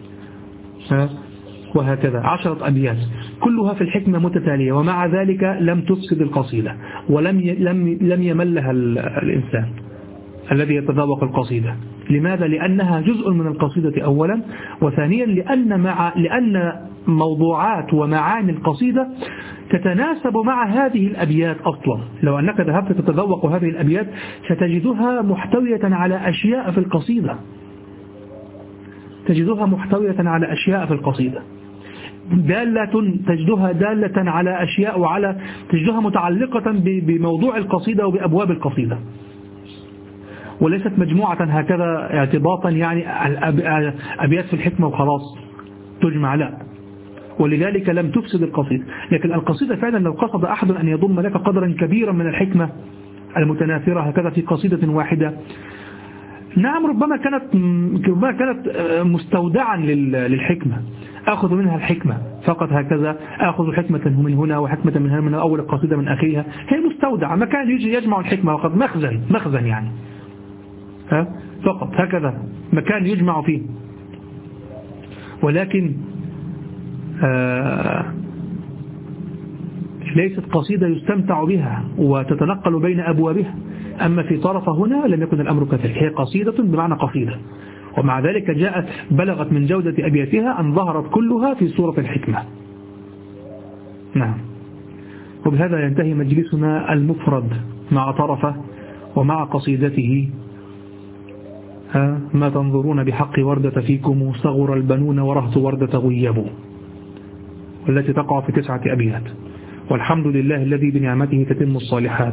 S1: وهكذا 10 أبيات كلها في الحكمة متتالية، ومع ذلك لم تفسد القصيدة، ولم يملها الإنسان الذي يتذوق القصيدة. لماذا؟ لأنها جزء من القصيدة أولا، وثانيا لأن موضوعات ومعاني القصيدة تتناسب مع هذه الأبيات أصلا. لو أنك ذهبت تتذوق هذه الأبيات ستجدها محتوية على أشياء في القصيدة، تجدها محتوية على أشياء في القصيدة تجدها دالة على أشياء تجدها متعلقة بموضوع القصيدة وبأبواب القصيدة، وليست مجموعة هكذا اعتباطا يعني أبيات في الحكمة وخلاص تجمع، لا. ولذلك لم تفسد القصيدة. لكن القصيدة فعلا لو قصد أحد أن يضم لك قدرا كبيرا من الحكمة المتناثرة هكذا في قصيدة واحدة، نعم ربما كانت مستودعا للحكمة، أخذ منها الحكمة فقط هكذا، أخذ حكمة من هنا وحكمة من هنا، من أول القصيدة من آخرها، هي مستودعة، مكان يجمع الحكمة فقط، مخزن يعني، فقط هكذا مكان يجمع فيه. ولكن ليست قصيدة يستمتع بها وتتنقل بين أبوابها. أما في طرف هنا لم يكن الأمر كذلك، هي قصيدة بمعنى قصيدة، ومع ذلك بلغت من جودة أبياتها أن ظهرت كلها في سورة الحكمة. نعم. وبهذا ينتهي مجلسنا المفرد مع طرفة، ومع قصيدته ما تنظرون بحق وردة فيكم صغر البنون ورهط وردة غيبوا، والتي تقع في 9 أبيات. والحمد لله الذي بنعمته تتم الصالحات.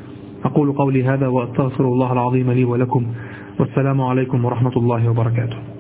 S1: أقول قولي هذا وأستغفر الله العظيم لي ولكم، والسلام عليكم ورحمة الله وبركاته.